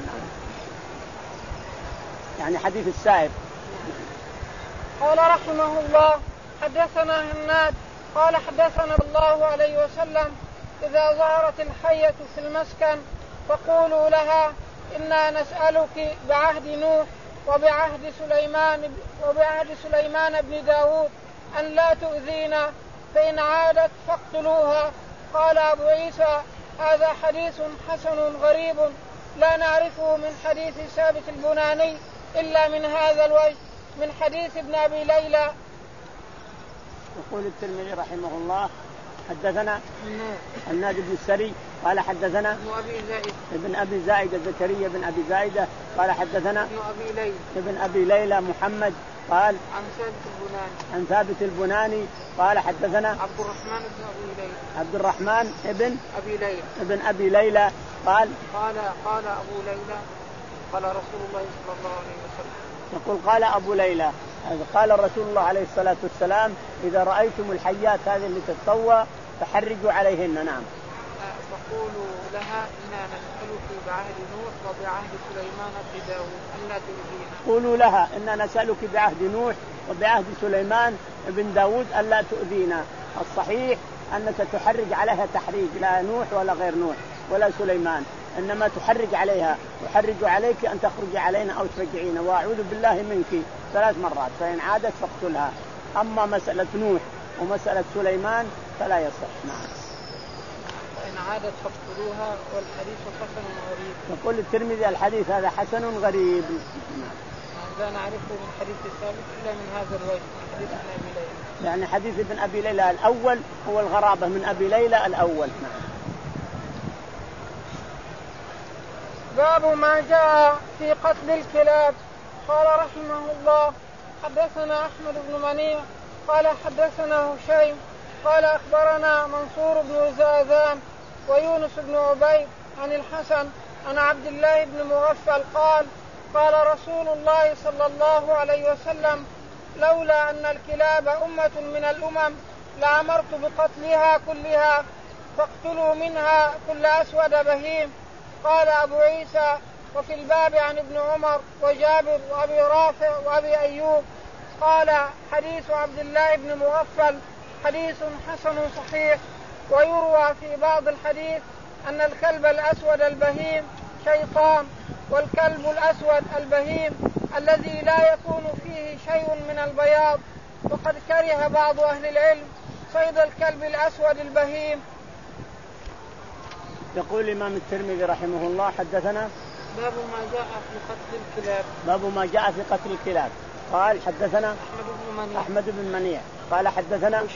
يعني حديث السائب. قال رحمه الله حدثنا هناد قال حدثنا الله عليه وسلم إذا ظهرت الحية في المسكن فقولوا لها إنا نسألك بعهد نوح وبعهد سليمان وبعهد سليمان بن داود أن لا تؤذينا، فإن عادت فاقتلوها. قال أبو عيسى هذا حديث حسن غريب لا نعرفه من حديث ثابت البناني إلا من هذا الوجه من حديث ابن أبي ليلى. يقول الترمذي رحمه الله حدثنا هناد بن السري قال حدثنا ابن أبي زائد ابن أبي زائدة زكريا بن أبي زائدة قال حدثنا ابن أبي ليلى ابن أبي ليلى محمد قال عن ثابت البناني عن ثابت البناني قال حدثنا عبد الرحمن بن أبي ليلى عبد الرحمن ابن أبي ليلى ابن أبي ليلى قال قال قال أبو ليلى قال رسول الله صلى الله عليه وسلم. يقول قال أبو ليلى قال رسول الله عليه الصلاة والسلام إذا رأيتم الحيات هذه اللي تتطوى فحرجوا عليهن. نعم. فقولوا لها إنا نسألك بعهد نوح وبعهد سليمان بن داود أن لا تؤذينا. قولوا لها إنا نسألك بعهد نوح وبعهد سليمان بن داود أن لا تؤذينا. الصحيح أنك تحرج عليها تحريج، لا نوح ولا غير نوح ولا سليمان، إنما تحرج عليها وحرج عليك أن تخرج علينا أو ترجعينا وأعوذ بالله منك ثلاث مرات، فإن عادت فاقتلها. أما مسألة نوح ومسألة سليمان فلا يصح. نعم. فإن عادت فاقتلوها والحديث حسن غريب. يقول الترمذي الحديث هذا حسن غريب. نعم. لا نعرفه من حديث الثابت إلا من هذا الوجه من حديث ابن أبي ليلى. يعني حديث ابن أبي ليلى الأول هو الغرابة من أبي ليلى الأول. نعم. باب ما جاء في قتل الكلاب. قال رحمه الله حدثنا أحمد بن منيع قال حدثنا هشيم قال أخبرنا منصور بن زاذان ويونس بن عبيد عن الحسن عن عبد الله بن مغفل قال قال رسول الله صلى الله عليه وسلم لولا أن الكلاب أمة من الأمم لأمرت بقتلها كلها فاقتلوا منها كل أسود بهيم. قال أبو عيسى وفي الباب عن ابن عمر وجابر وأبي رافع وأبي أيوب. قال حديث عبد الله بن مغفل حديث حسن صحيح. ويروى في بعض الحديث أن الكلب الأسود البهيم شيطان، والكلب الأسود البهيم الذي لا يكون فيه شيء من البياض. وقد كره بعض أهل العلم صيد الكلب الأسود البهيم. يقول الإمام الترمذي رحمه الله حدثنا باب ما جاء في قتل الكلاب. باب ما جاء في قتل الكلاب. قال حدثنا أحمد بن منيع أحمد بن منيع قال حدثنا هشيم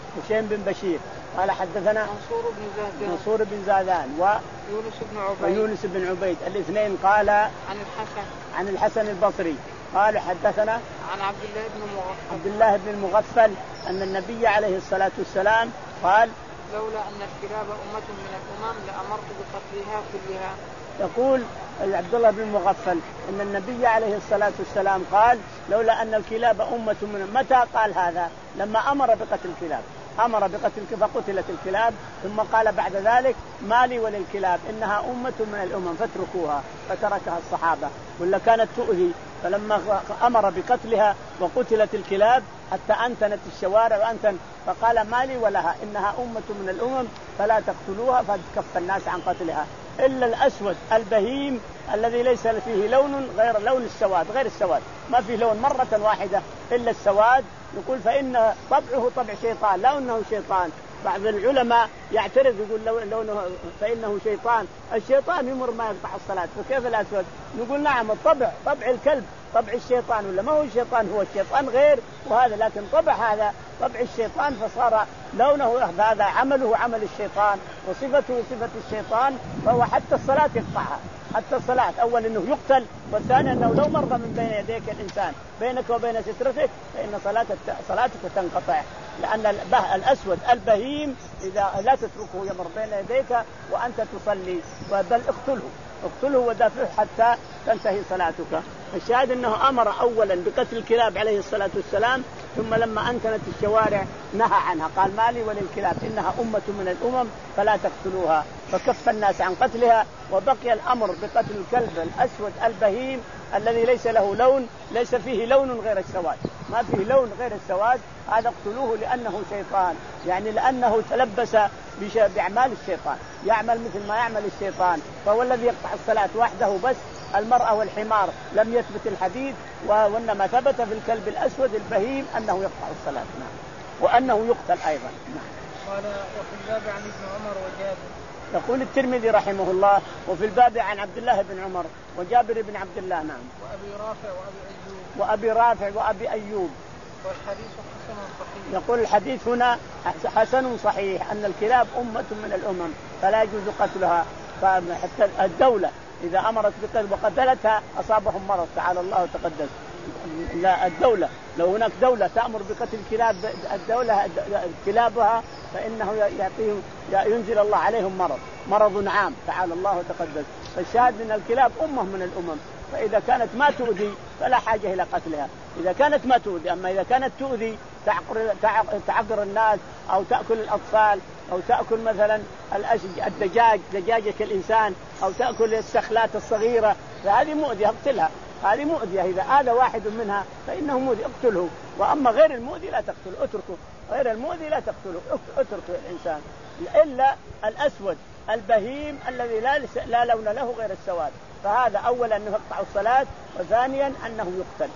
هشيم بن بشير قال حدثنا منصور بن زادان منصور بن زادان ويونس بن عبيد ويونس بن عبيد الاثنين قال عن الحسن عن الحسن البصري قال حدثنا عن عبد الله بن مغفل عبد الله بن المغفل أن النبي عليه الصلاة والسلام قال لولا أن الكلاب أمة من الأمم لأمرت بقتلها كلها. يقول عبد الله بن المغفل أن النبي عليه الصلاة والسلام قال لولا أن الكلاب أمة من، متى قال هذا؟ لما أمر بقتل الكلاب، أمر بقتل فقتلت الكلاب، ثم قال بعد ذلك ما لي وللكلاب إنها أمة من الأمم فاتركوها، فتركها الصحابة ولا كانت تؤذي، فلما أمر بقتلها وقتلت الكلاب حتى أنتنت الشوارع وأنتن، فقال ما لي ولها إنها أمة من الأمم فلا تقتلوها، فكف الناس عن قتلها إلا الأسود البهيم الذي ليس فيه لون غير لون السواد، غير السواد ما فيه لون مرة واحدة إلا السواد. يقول فإن طبعه طبع شيطان، لا أنه شيطان. بعض العلماء يعترض يقول لونه فإنه شيطان، الشيطان يمر ما يقطع الصلاة، فكيف الأسود؟ نقول نعم الطبع طبع الكلب طبع الشيطان، ولا ما هو الشيطان، هو الشيطان غير وهذا، لكن طبع هذا طبع الشيطان، فصار لونه هذا عمله عمل الشيطان وصفته صفة الشيطان، فهو حتى الصلاة يقطعها، حتى الصلاة أول أنه يقتل، والثاني أنه لو مر من بين يديك الإنسان بينك وبين سترتك فإن صلاتك صلاتك تنقطع، لأن الأسود البهيم إذا لا تتركه يمر بين يديك وأنت تصلي، بل اقتله اقتله ودافعه حتى تنتهي صلاتك. الشاهد أنه أمر أولا بقتل الكلاب عليه الصلاة والسلام، ثم لما أنتنت الشوارع نهى عنها، قال مالي وللكلاب إنها أمة من الأمم فلا تقتلوها، فكف الناس عن قتلها. وبقي الأمر بقتل الكلب الأسود البهيم الذي ليس له لون، ليس فيه لون غير السواد، ما فيه لون غير السواد، هذا اقتلوه لأنه شيطان، يعني لأنه تلبس بأعمال الشيطان، يعمل مثل ما يعمل الشيطان، فهو الذي يقطع الصلاة وحده. بس المرأة والحمار لم يثبت الحديث، وإنما ثبت في الكلب الأسود البهيم أنه يقطع الصلاة وأنه يقتل أيضا. قال وفي الباب عن ابن عمر وجابر. يقول الترمذي رحمه الله وفي الباب عن عبد الله بن عمر وجابر بن عبد الله نعم وأبي رافع وأبي أيوب وأبي رافع وأبي أيوب. والحديث حسن صحيح. يقول الحديث هنا حسن صحيح أن الكلاب أمة من الأمم فلا يجوز قتلها، فحتى الدولة إذا أمرت بقتل وقتلتها أصابهم مرض تعالى الله وتقدس. لا الدولة لو هناك دولة تأمر بقتل الكلاب الدولة كلابها فإنه يعطيهم ينزل الله عليهم مرض مرض عام تعالى الله وتقدس. فالشاهد أن الكلاب أمة من الأمم، فإذا كانت ما تؤذي فلا حاجة إلى قتلها، إذا كانت ما تؤذي. أما إذا كانت تؤذي تعقر, تعقر الناس أو تأكل الأطفال أو تأكل مثلا الدجاج دجاجة الإنسان أو تأكل السخلات الصغيرة فهذه مؤذية اقتلها، هذه مؤذية. إذا آذى واحد منها فإنه مؤذي اقتله. وأما غير المؤذي لا تقتله، اتركه، غير المؤذي لا تقتله، اتركه الإنسان. إلا الأسود البهيم الذي لا, لا لون له غير السواد، فهذا أولا أنه يقطع الصلاة، وثانيا أنه يقتل.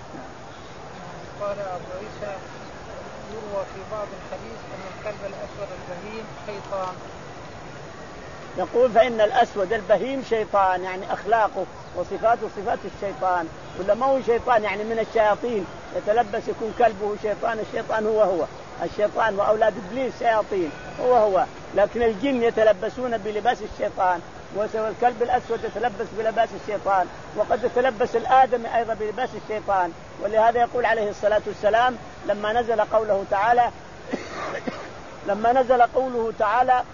قال أبو عيسى يروى في بعض الحديث أن الكلب الأسود البهيم شيطان. يقول فإن الأسود البهيم شيطان، يعني أخلاقه وصفاته صفات الشيطان، ولا ما هو شيطان يعني من الشياطين يتلبس يكون كلبه شيطان. الشيطان هو هو الشيطان وأولاد إبليس شياطين هو هو، لكن الجن يتلبسون بلباس الشيطان، والكلب الأسود يتلبس بلباس الشيطان، وقد يتلبس الآدمي أيضا بلباس الشيطان. ولهذا يقول عليه الصلاة والسلام لما نزل قوله تعالى لما نزل قوله تعالى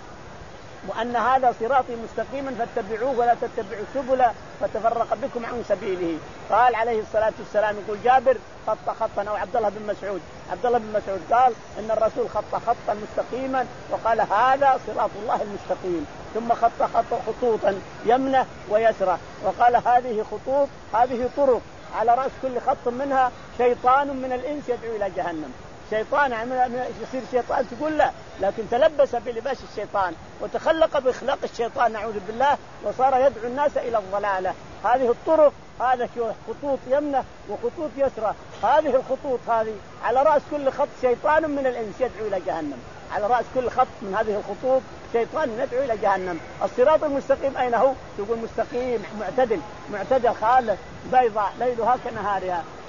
وأن هذا صراطي مستقيما فاتبعوه ولا تتبعوا السبل فتفرق بكم عن سبيله، قال عليه الصلاة والسلام يقول جابر خط خطا أو عبد الله بن مسعود عبد الله بن مسعود قال إن الرسول خط خطا مستقيما وقال هذا صراط الله المستقيم، ثم خط خط خطوطا يمنة ويسرة وقال هذه خطوط هذه طرق على رأس كل خط منها شيطان من الإنس يدعو إلى جهنم. شيطان يصير شيطان تقول لا، لكن تلبس بلباس الشيطان وتخلق بإخلاق الشيطان نعوذ بالله، وصار يدعو الناس إلى الضلالة. هذه الطرق هذا خطوط يمنة وخطوط يسرى، هذه الخطوط هذه على رأس كل خط شيطان من الإنس يدعو إلى جهنم، على رأس كل خط من هذه الخطوط شيطان يدعو إلى جهنم. الصراط المستقيم أين هو؟ تقول مستقيم معتدل معتدل خالص بيضاء ليلها كنهارها،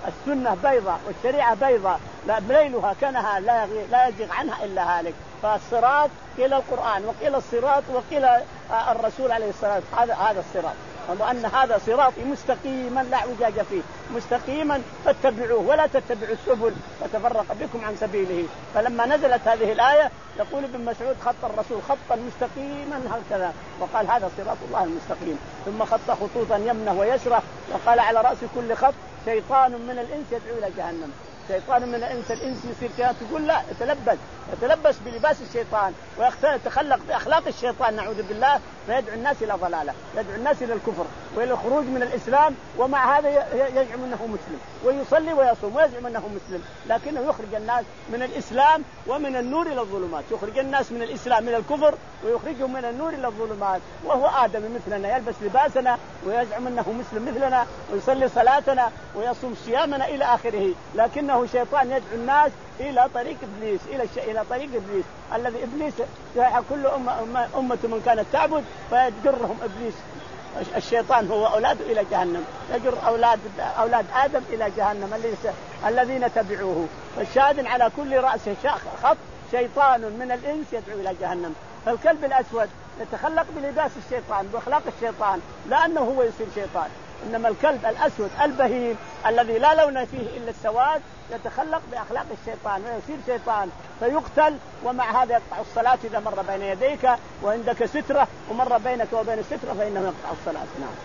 السنة بيضاء والشريعة بيضاء لا ليلها كنهار لا لا يزيغ عنها إلا هالك. فالصراط قيل القرآن وقيل الصراط وقيل الرسول عليه الصلاة والسلام هذا هذا الصراط، وأن هذا صراطي مستقيما لا اعوجاج فيه مستقيما فاتبعوه ولا تتبعوا السبل فتفرق بكم عن سبيله. فلما نزلت هذه الآية يقول ابن مسعود خط الرسول خطا مستقيما هكذا وقال هذا صراط الله المستقيم، ثم خط خطوطا يمنه ويسره وقال على رأس كل خط شيطان من الإنس يدعو إلى جهنم. شيطان من الإنس الإنس يصير كذا تقول لا يتلبس يتلبس بلباس الشيطان ويتخلق بأخلاق الشيطان نعوذ بالله فيدعو الناس إلى ضلالة يدعو الناس إلى الكفر وإلى الخروج من الإسلام، ومع هذا يزعم أنه مسلم ويصلي ويصوم ويزعم أنه مسلم لكنه يخرج الناس من الإسلام ومن النور إلى الظلمات، يخرج الناس من الإسلام إلى الكفر ويخرجهم من النور إلى الظلمات، وهو آدم مثلنا يلبس لباسنا ويزعم أنه مسلم مثلنا ويصلي صلاتنا ويصوم صيامنا إلى آخره، لكنه شيطان يدعو الناس إلى طريق إبليس إلى الش... إلى طريق إبليس الذي إبليس كل أمة أمة من كانت تعبد فيجرهم إبليس الشيطان هو أولاده إلى جهنم، يجر أولاد أولاد آدم إلى جهنم الذين تبعوه. فالشاهد على كل رأس خط شيطان من الإنس يدعو إلى جهنم. فالكلب الأسود يتخلق بلباس الشيطان بأخلاق الشيطان لأنه هو يصير شيطان، إنما الكلب الأسود البهيم الذي لا لون فيه إلا السواد يتخلق بأخلاق الشيطان ويصير شيطان فيقتل، ومع هذا يقطع الصلاة إذا مر بين يديك وعندك سترة ومر بينك وبين السترة فإنه يقطع الصلاة. نعم.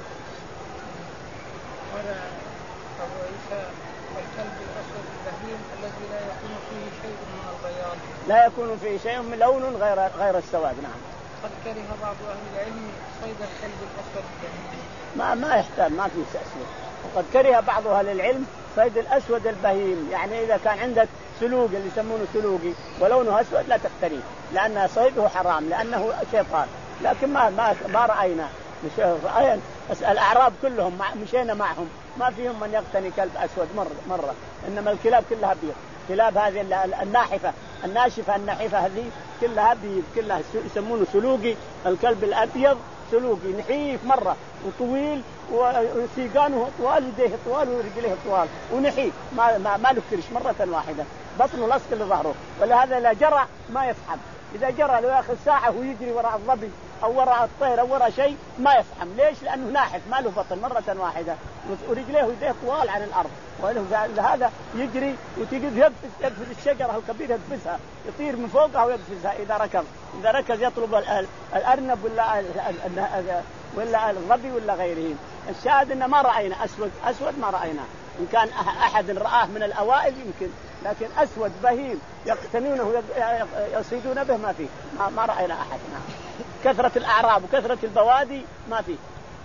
قال أبو عيسى الكلب الأسود البهيم الذي لا يكون فيه شيء من البياض لا يكون فيه شيء من لون غير غير السواد. نعم. قد كره بعض أهل العلم صيد الكلب الأسود البهيم. ما ما يحتاج ما في تأثير. وقد كره بعض أهل العلم صيد الأسود البهيم، يعني إذا كان عندك سلوق اللي يسمونه سلوقي ولونه أسود لا تقتنيه لأن صيده حرام لأنه شيطان، لكن ما ما ما رأينا رأينا الأعراب كلهم مشينا معهم ما فيهم من يقتني كلب أسود مرة مرة، إنما الكلاب كلها بيض، كلاب هذه الناحفة الناشفة الناحفة هذه كلها بيض كلها يسمونه سلوقي. الكلب الأبيض سلوقي نحيف مرة وطويل وسيقانه طوال يديه طوال ورجليه طوال ونحيف ما ما, ما له كرش مرة واحدة بطنه لصق لظهره، ولهذا لا جرى ما يفحم، إذا جرى لو ياخذ ساعة ويجري وراء الظبي أو وراء الطير أو وراء شيء ما يفحم. ليش؟ لأنه ناحف ما له بطن مرة واحدة ورجليه ويديه طوال عن الأرض، ولهذا يجري وتجد يقفز يقفز الشجرة الكبيرة يقفزها يطير من فوقها ويقفزها إذا ركض إذا ركض يطلب الأرنب ولا ولا الظبي ولا غيره. الشاهد إن ما رأينا أسود أسود ما رأينا، إن كان أحد رآه من الأوائل يمكن، لكن أسود بهيم يقتنونه يصيدون به ما فيه ما, ما رأينا أحد. نعم. كثرة الأعراب وكثرة البوادي ما فيه.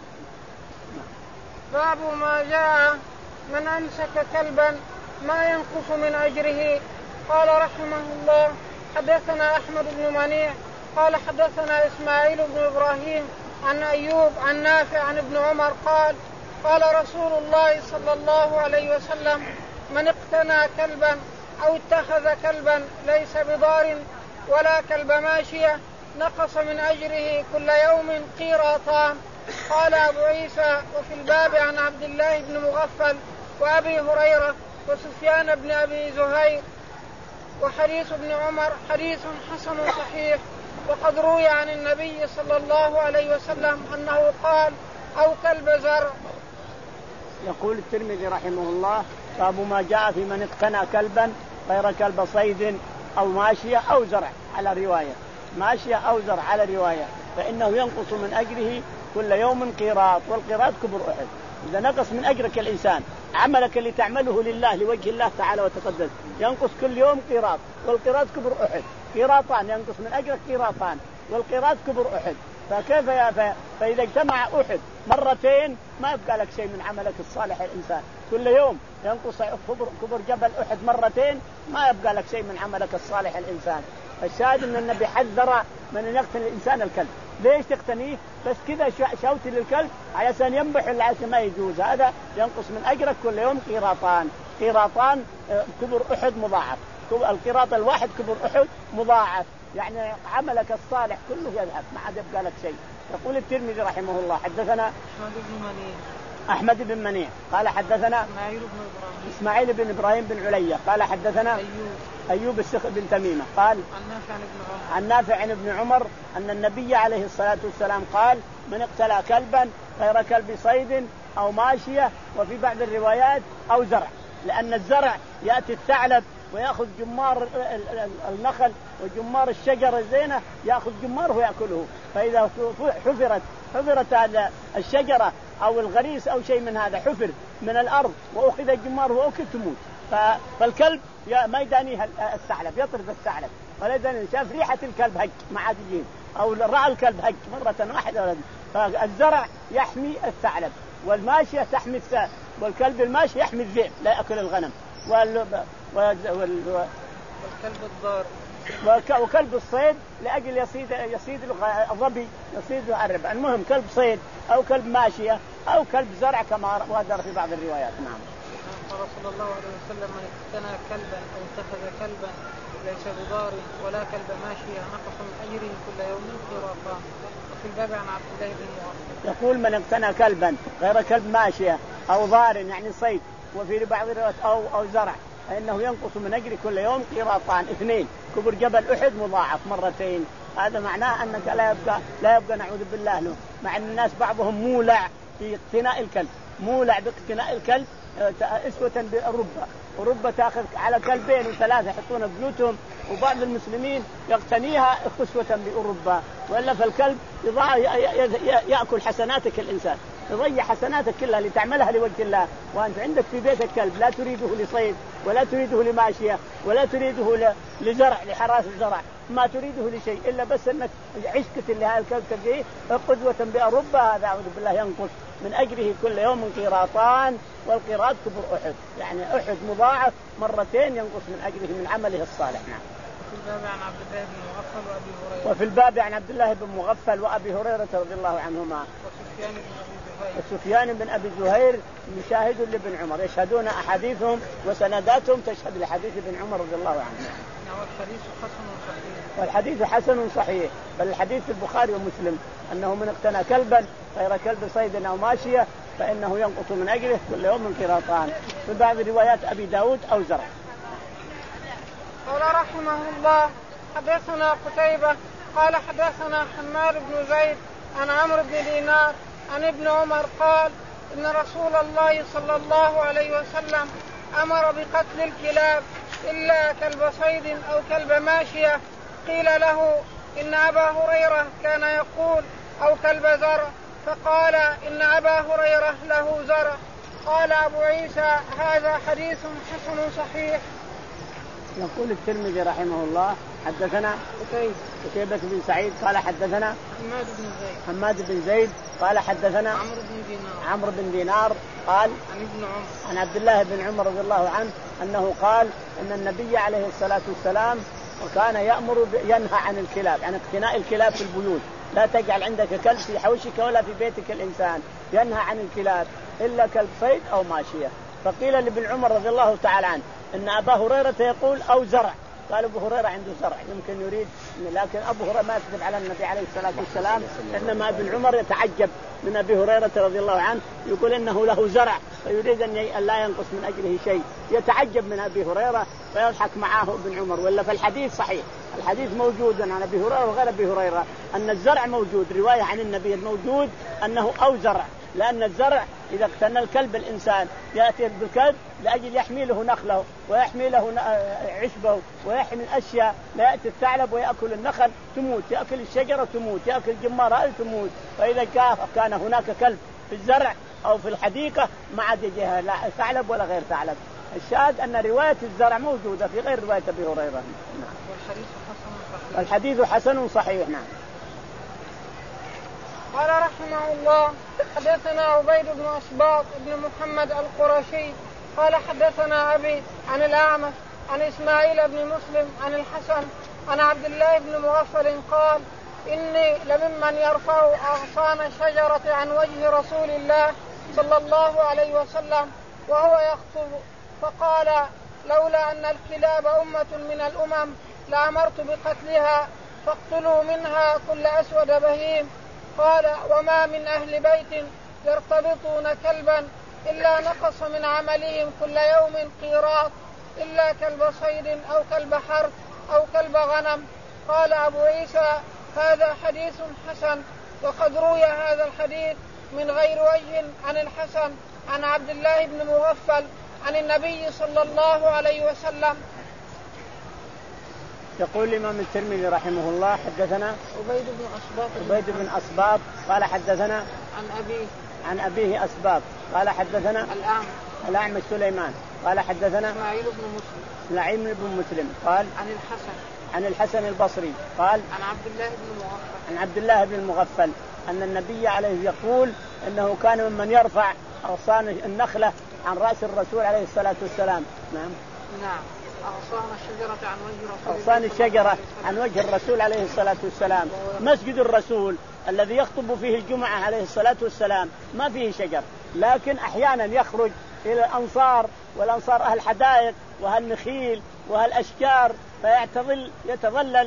باب ما جاء من أمسك كلبا ما ينقص من أجره. قال رحمه الله حدثنا أحمد بن منيع قال حدثنا إسماعيل بن إبراهيم عن أيوب عن نافع عن ابن عمر قال قال رسول الله صلى الله عليه وسلم من اقتنى كلبا أو اتخذ كلبا ليس بضار ولا كلب ماشية نقص من أجره كل يوم قيراطان. قال أبو عيسى وفي الباب عن عبد الله بن مغفل وأبي هريرة وسفيان بن أبي زهير وحديث ابن عمر حديث حسن صحيح، وقد روي عن النبي صلى الله عليه وسلم أنه قال أو كلب زرع. يقول الترمذي رحمه الله باب ما جاء في من اقتنى كلبا غير كلب صيد أو ماشية أو زرع على رواية ماشية أو زرع على رواية فإنه ينقص من أجره كل يوم قيراط، والقيراط كبر أحد. إذا نقص من أجرك الإنسان عملك اللي تعمله لله لوجه الله تعالى وتقدس ينقص كل يوم قيراط، والقيراط كبر أحد. قيراطان ينقص من أجرك قيراطان والقيراط كبر أحد. فكيف يا ف... فإذا اجتمع أحد مرتين ما يبقى لك شيء من عملك الصالح الإنسان. كل يوم ينقص كبر, كبر جبل أحد مرتين ما يبقى لك شيء من عملك الصالح الإنسان. الشاهد أن النبي حذر من أن يقتني الإنسان الكلب. ليش تقتنيه؟ بس كذا شوتي للكلب على أساس ينبح العسل ما يجوز، هذا ينقص من أجرك كل يوم قيراطان. قيراطان كبر أحد مضاعف، القيراط الواحد كبر أحد مضاعف، يعني عملك الصالح كله يذهب ما عاد يبقى لك شيء. يقول الترمذي رحمه الله حدثنا أحمد بن منيع أحمد بن منيع قال حدثنا إسماعيل بن إبراهيم إسماعيل بن إبراهيم بن عليا قال حدثنا أيوب أيوب السخ بن تميمة قال عن نافع بن عمر عن نافع عن ابن عمر أن النبي عليه الصلاة والسلام قال من اقتلى كلبا غير كلب صيد أو ماشية وفي بعض الروايات أو زرع، لأن الزرع يأتي الثعلب ويأخذ جمار النخل وجمار الشجرة الزينة، يأخذ جماره ويأكله، فإذا حفرت حفرت هذا الشجرة أو الغريس أو شيء من هذا حفر من الأرض وأخذ الجمار وأكل تموت. فالكلب ما يدانيه الثعلب، يطرد الثعلب، ولذا شاف ريحة الكلب هج ما عاد يجين، أو رأى الكلب هج مرة واحدة. فالزرع يحمي الثعلب، والماشية تحمي الثعلب، والكلب الماشي يحمي الذئب لا يأكل الغنم، وال... وال... وال... والكلب الضار وكلب الصيد لأجل يصيد يصيد الظبي يصيد الربع. المهم كلب صيد أو كلب ماشية أو كلب زرع كما ورد في بعض الروايات. نعم. قال صلى الله عليه وسلم من اقتنى كلبا أو اتخذ كلبا ليس بضار ولا كلب ماشية نقص من أجره كل يوم قيراطان. وفي الباب عن عبد الله بن عمر يقول من اقتنى كلبا غير كلب ماشية أو ضار يعني صيد، وفي بعض الروايات أو أو زرع، فإنه ينقص من أجر كل يوم قيراطان اثنين، كبر جبل أحد مضاعف مرتين. هذا معناه أنك لا يبقى لا يبقى نعوذ بالله له. مع أن الناس بعضهم مولع في اقتناء الكلب، مولع باقتناء الكلب اسوة بالربة، وربة تأخذ على كلبين وثلاثة يحطون بيوتهم، وبعض المسلمين يقتنيها خسوة بالربة، وإلا فالكلب يأكل حسناتك الإنسان، يضيع حسناتك كلها لتعملها لوجه الله، وأنت عندك في بيتك كلب لا تريده لصيد ولا تريده لماشية ولا تريده لزرع لحراس الزرع، ما تريده لشيء إلا بس أنك عشقة اللي هذا الكلب تجيه قدوة بأربة، هذا أعوذ بالله ينقص من أجره كل يوم قيراطان، والقيراط كبر أحد، يعني أحد مضاعف مرتين ينقص من أجره من عمله الصالح. نعم. وفي الباب عن عبد الله بن مغفل وأبي هريرة وفي الباب عن عبد الله بن مغفل وأبي هريرة رضي الله عنهما وسفيان بن أبي زهير وسفيان بن أبي زهير مشاهد لابن عمر، يشهدون أحاديثهم وسنداتهم تشهد لحديث ابن عمر رضي الله عنه. والحديث حسن صحيح والحديث حسن صحيح، بل الحديث في البخاري ومسلم أنه من اقتنى كلبا غير كلب صيد أو ماشية فإنه ينقص من أجره كل يوم من قيراطان، في بعض روايات أبي داود أو زرع. قال رحمه الله حدثنا قتيبة قال حدثنا حماد بن زيد عن عمرو بن دينار عن ابن عمر قال إن رسول الله صلى الله عليه وسلم أمر بقتل الكلاب إلا كلب صيد أو كلب ماشية. قيل له إن أبا هريرة كان يقول أو كلب زرع، فقال إن أبا هريرة له زرع. قال أبو عيسى هذا حديث حسن صحيح. يقول الترمذي رحمه الله حدثنا قتيبة بن سعيد قال حدثنا حماد بن زيد حماد بن زيد قال حدثنا عمرو بن دينار عمرو بن دينار قال عن ابن عمر عن عبد الله بن عمر رضي الله عنه أنه قال أن النبي عليه الصلاة والسلام وكان يأمر ينهى عن الكلاب، عن اقتناء الكلاب في البيوت، لا تجعل عندك كلب في حوشك ولا في بيتك الإنسان، ينهى عن الكلاب إلا كلب صيد أو ماشية. فقيل لابن عمر رضي الله تعالى عنه إن أبا هريرة يقول أو زرع، قال أبو هريرة عنده زرع يمكن يريد، لكن أبو هريرة ما يكذب على النبي عليه الصلاة والسلام، إنما ابن عمر يتعجب من أبي هريرة رضي الله عنه يقول إنه له زرع فيريد أن لا ينقص من أجله شيء، يتعجب من أبي هريرة ويضحك معه ابن عمر. ولا فالحديث صحيح، الحديث موجود عن أبي هريرة وغير أبي هريرة أن الزرع موجود، رواية عن النبي الموجود أنه أو زرع، لأن الزرع إذا اقتنى الكلب الإنسان يأتي بالكلب لأجل يحمي له نخله ويحمي له عشبه ويحمي الأشياء، لا يأتي الثعلب ويأكل النخل تموت، يأكل الشجرة تموت، يأكل جمارة تموت. فإذا كان هناك كلب في الزرع أو في الحديقة ما عاد يجيها لا ثعلب ولا غير ثعلب. الشاهد أن رواية الزرع موجودة في غير رواية أبي هريرة. والحديث حسن صحيح. الحديث حسن صحيح. نعم. قال رحمه الله حدثنا عبيد بن أسباط بن محمد القرشي قال حدثنا أبي عن الأعمش عن إسماعيل بن مسلم عن الحسن عن عبد الله بن مغفل قال إني لممن يرفع أغصان الشجرة عن وجه رسول الله صلى الله عليه وسلم وهو يخطب، فقال لولا أن الكلاب أمة من الأمم لأمرت بقتلها فاقتلوا منها كل أسود بهيم. قال وما من أهل بيت يرتبطون كلبا إلا نقص من عملهم كل يوم قيراط إلا كلب صيد أو كلب حرث أو كلب غنم. قال أبو عيسى هذا حديث حسن. وقد روي هذا الحديث من غير وجه عن الحسن عن عبد الله بن مغفل عن النبي صلى الله عليه وسلم. يقول الإمام الترمذي رحمه الله حدثنا عبيد بن أسباط عبيد بن أسباط قال حدثنا عن أبيه عن أبيه أسباط قال حدثنا الأعمش الأعمش سليمان قال حدثنا إسماعيل بن مسلم إسماعيل بن مسلم قال عن الحسن عن الحسن البصري قال عن عبد الله بن مغفل عن عبد الله بن المغفل أن النبي عليه يقول إنه كان ممن يرفع أغصان النخلة عن رأس الرسول عليه الصلاة والسلام. نعم نعم أغصان الشجرة عن وجه الرسول أغصان الشجرة عن وجه الرسول عليه الصلاة والسلام. مسجد الرسول الذي يخطب فيه الجمعة عليه الصلاة والسلام ما فيه شجر، لكن أحيانا يخرج إلى الأنصار، والأنصار أهل حدائق وأهل نخيل وأهل أشجار، فيعتظل يتظلل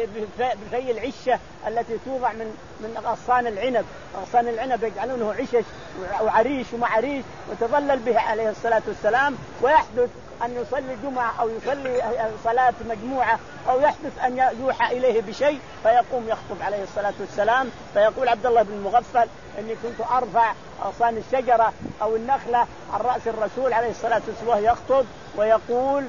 بفي العشة التي توضع من من أغصان العنب. أغصان العنب يجعلونه عشش وعريش ومعريش وتظلل به عليه الصلاة والسلام. ويحدث أن يصلي جمعة أو يصلي صلاة مجموعة أو يحدث أن يوحى إليه بشيء فيقوم يخطب عليه الصلاة والسلام. فيقول عبد الله بن المغفل إني كنت أرفع أغصان الشجرة أو النخلة عن رأس الرسول عليه الصلاة والسلام وهو يخطب ويقول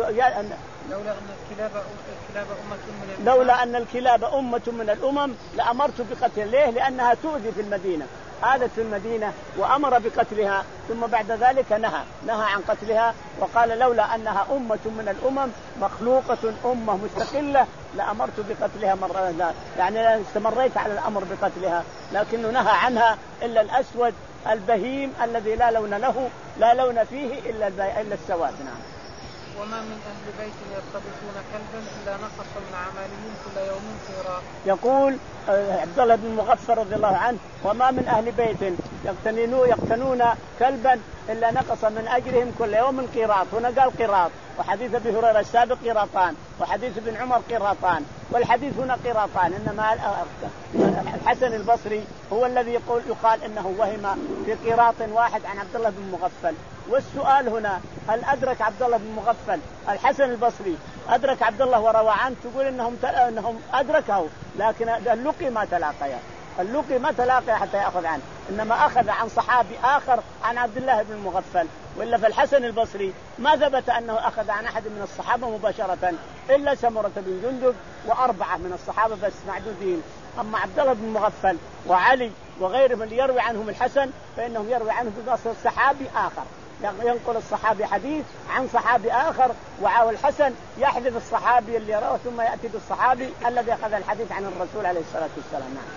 لولا أن الكلاب الكلاب أمة من الأمم لولا أن الكلاب أمة من الأمم لأمرت بقتلها. ليه؟ لأنها تؤذي في المدينة. آذت في المدينة وأمر بقتلها، ثم بعد ذلك نهى نهى عن قتلها وقال لولا أنها أمة من الأمم مخلوقة أمة مستقلة لأمرت بقتلها مرة، يعني استمريت على الأمر بقتلها، لكنه نهى عنها إلا الأسود البهيم الذي لا لون له لا لون فيه إلا إلا السواد. نعم. وما من أهل بيت يرتبطون كلبا إلا نقص من عمالهم كل يوم قيراط. يقول عبد الله بن المغفل رضي الله عنه وما من أهل بيت يقتنون يقتنون كلبا إلا نقص من أجرهم كل يوم قيراط. هنا قال قيراط، وحديث أبي هريرة السابق قيراطان، وحديث ابن عمر قيراطان، والحديث هنا قيراطان. إنما الحسن البصري هو الذي يقول يقال إنه وهم في قيراط واحد عن عبد الله بن المغفل. والسؤال هنا هل أدرك عبد الله بن المغفل الحسن البصري أدرك عبد الله وروى عنه؟ تقول إنهم إنهم أدركه، لكن اللقي ما تلاقيا اللقي ما تلاقي حتى يأخذ عنه، إنما أخذ عن صحابي آخر عن عبد الله بن المغفل. وإلا في الحسن البصري ما ثبت أنه أخذ عن أحد من الصحابة مباشرة إلا سمرة بن جندب وأربعة من الصحابة بس معدودين. أما عبد الله بن المغفل وعلي وغيرهم اللي يروي عنهم الحسن فإنهم يروي عنه بواسطة صحابي آخر، ينقل الصحابي حديث عن صحابي آخر، والحسن يحذف الصحابي اللي رواه ثم يأتي بالصحابي الذي أخذ الحديث عن الرسول عليه الصلاة والسلام. نعم.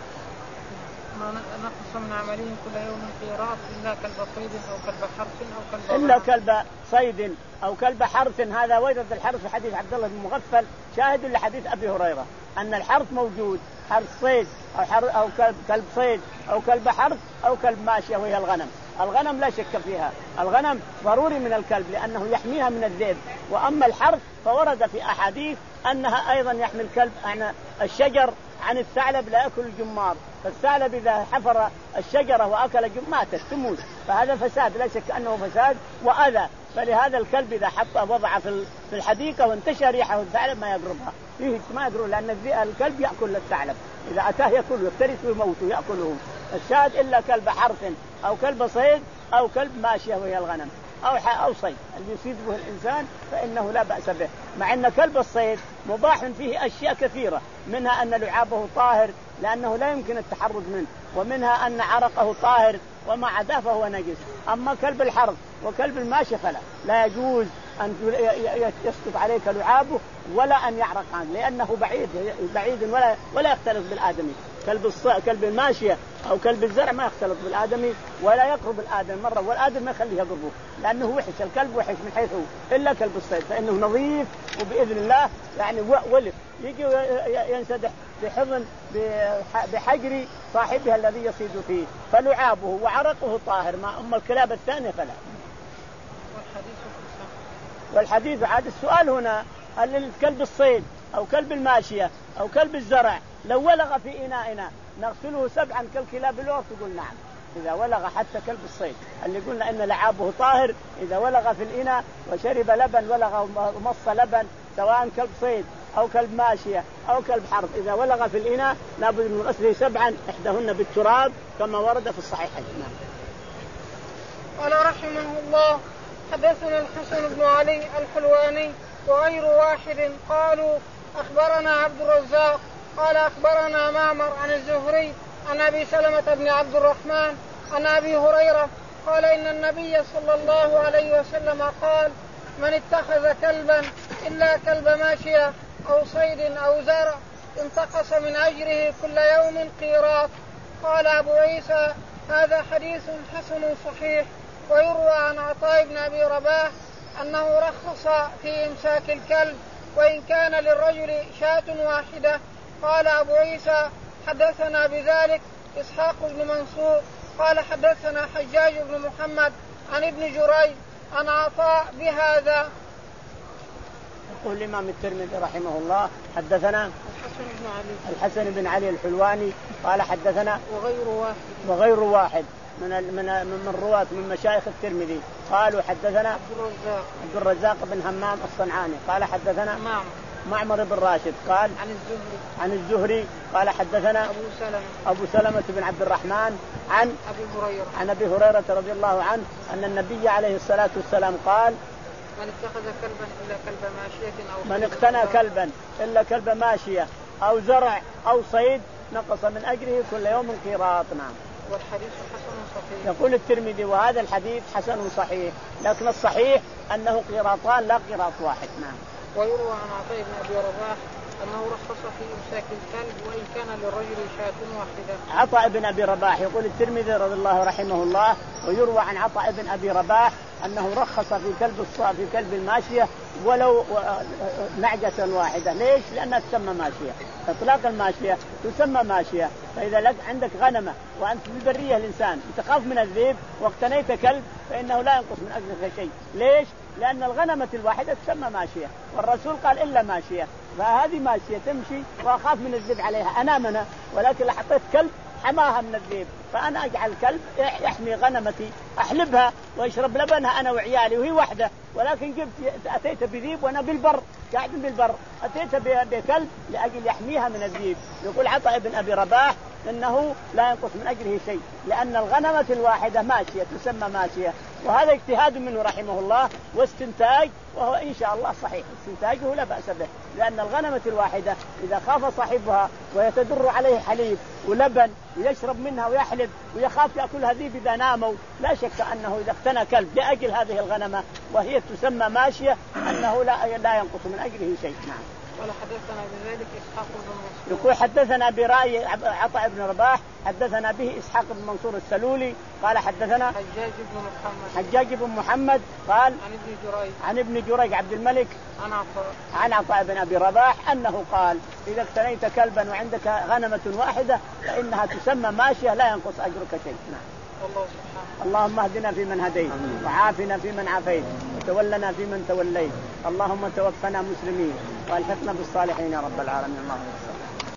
ما نقص من عملهم كل يوم قيراط إلا كلب صيد أو كلب حرث أو كلب إلا كلب صيد أو كلب حرث. هذا ورد الحرث في حديث عبد الله بن مغفل شاهد لحديث أبي هريرة أن الحرث موجود، حرث صيد أو حر أو كلب كلب صيد أو كلب حرث أو كلب ماشية وهي الغنم. الغنم لا شك فيها، الغنم ضروري من الكلب لأنه يحميها من الذئب. وأما الحرث فورد في أحاديث أنها أيضا يحمي الكلب عن الشجر عن الثعلب لا يأكل الجمار، فالثعلب إذا حفر الشجرة وأكل ماتت تموت، فهذا فساد لا شك أنه فساد وأذى. فلهذا الكلب إذا حط وضع في الحديقة وانتشر ريحه الثعلب ما يقربها، فيه ما يقرب، لأن الكلب يأكل الثعلب إذا أتاه يأكله يفترس ويموته يأكله. الشاهد إلا كلب حرث أو كلب صيد أو كلب ماشية وهي الغنم أو أو صيد اللي يصيد به الإنسان فإنه لا بأس به، مع أن كلب الصيد مباح فيه أشياء كثيرة، منها أن لعابه طاهر لأنه لا يمكن التحرز منه، ومنها أن عرقه طاهر وما عداه فهو نجس. أما كلب الحرث وكلب الماشية فلا لا يجوز أن يسقط عليك لعابه ولا أن يعرق عنه لأنه بعيد بعيد ولا ولا يختلط بالآدمي. كلب الص... كلب الماشية أو كلب الزرع ما يختلط بالآدمي ولا يقرب الآدم مرة، والآدم ما يخليه يقربه لأنه وحش، الكلب وحش من حيث هو، إلا كلب الصيد فإنه نظيف وبإذن الله يعني ولف يجي ينسدح بحضن بحجر صاحبها الذي يصيد فيه، فلعابه وعرقه طاهر. ما أما الكلاب الثانية فلا. والحديث عاد السؤال هنا هل كلب الصيد أو كلب الماشية أو كلب الزرع لو ولغ في إنائنا نغسله سبعا كالكلاب الأخرى؟ تقول نعم. إذا ولغ حتى كلب الصيد اللي قلنا إن لعابه طاهر إذا ولغ في الإناء وشرب لبن ولغ ومص لبن سواء كلب صيد أو كلب ماشية أو كلب حرب إذا ولغ في الإناء لابد من غسله سبعا إحداهن بالتراب كما ورد في الصحيحين. قال رحمه الله حدثنا الحسن بن علي الحلواني وغير واحد قالوا أخبرنا عبد الرزاق قال أخبرنا معمر عن الزهري عن أبي سلمة بن عبد الرحمن عن أبي هريرة قال إن النبي صلى الله عليه وسلم قال من اتخذ كلبا إلا كلب ماشية أو صيد أو زرع انتقص من أجره كل يوم قيراط. قال أبو عيسى هذا حديث حسن صحيح. ويروى عن عطاء بن أبي رباح أنه رخص في إمساك الكلب وإن كان للرجل شاة واحدة. قال أبو عيسى حدثنا بذلك إسحاق بن منصور قال حدثنا حجاج بن محمد عن ابن جريج عن عطاء بهذا. يقول الإمام الترمذي رحمه الله حدثنا الحسن بن علي الحسن بن علي الحلواني قال حدثنا وغير واحد وغير واحد من من من رواة من مشايخ الترمذي قالوا حدثنا عبد الرزاق عبد الرزاق بن همام الصنعاني قال حدثنا معمر معمر بن راشد قال عن الزهري عن الزهري قال حدثنا أبو سلمة أبو سلمة بن عبد الرحمن عن أبي هريرة عن أبي هريرة رضي الله عنه أن النبي عليه الصلاة والسلام قال من اتخذ كلبا إلا كلب ماشية أو من اقتنى كلبا إلا كلب ماشية أو زرع أو صيد نقص من أجره كل يوم قيراط. نعم. والحديث حسن صحيح. يقول الترمذي وهذا الحديث حسن صحيح لكن الصحيح أنه قيراطان لا قيراط واحد. نعم. ويروى عن عطاء بن أبي رباح أنه رخص في إمساك الكلب وإن كان للرجل شاة واحدة. عطاء بن أبي رباح يقول الترمذي رضي الله رحمه الله ويروى عن عطاء بن أبي رباح أنه رخص في كلب الصا في كلب الماشية ولو نعجة واحدة. ليش؟ لأنها تسمى ماشية. إطلاق الماشية تسمى ماشية. فإذا لك عندك غنمة وأنت في البرية الإنسان تخاف من الذئب واقتنيت كلب فإنه لا ينقص من أجرك شيء. ليش؟ لأن الغنمة الواحدة تسمى ماشية والرسول قال إلا ماشية فهذه ماشية تمشي وأخاف من الذئب عليها أنا منها ولكن حطيت كلب حماها من الذئب فأنا أجعل كلب يحمي غنمتي أحلبها ويشرب لبنها أنا وعيالي وهي واحدة ولكن جبت أتيت بذئب وأنا بالبر قاعد بالبر أتيت بكلب لأجل يحميها من الذئب. يقول عطاء بن أبي رباح إنه لا ينقص من أجره شيء لأن الغنمة الواحدة ماشية تسمى ماشية وهذا اجتهاد منه رحمه الله واستنتاج وهو إن شاء الله صحيح استنتاجه لا بأس به لأن الغنمة الواحدة إذا خاف صاحبها ويتدر عليه حليب ولبن ويشرب منها ويحلب ويخاف يأكل ذئب إذا ناموا لا شك أنه إذا اقتنى كلب لأجل هذه الغنمة وهي تسمى ماشية أنه لا لا ينقص من أجره شيء. نعم. قال حدثنا بذلك إسحاق بن منصور. يقول حدثنا برأي عطاء بن رباح حدثنا به إسحاق بن منصور السلولي قال حدثنا حجاج بن محمد حجاج بن محمد قال عن ابن جريج عن ابن جريج عبد الملك عن عطاء عن عطاء بن أبي رباح أنه قال إذا اقتنيت كلبا وعندك غنمة واحدة فإنها تسمى ماشية لا ينقص أجرك شيء. نعم. والله سبحانه. اللهم اهدنا فيمن هديت وعافنا فيمن عافيت وتولنا فيمن توليت اللهم توفنا مسلمين والحقنا بالصالحين يا رب العالمين. اللهم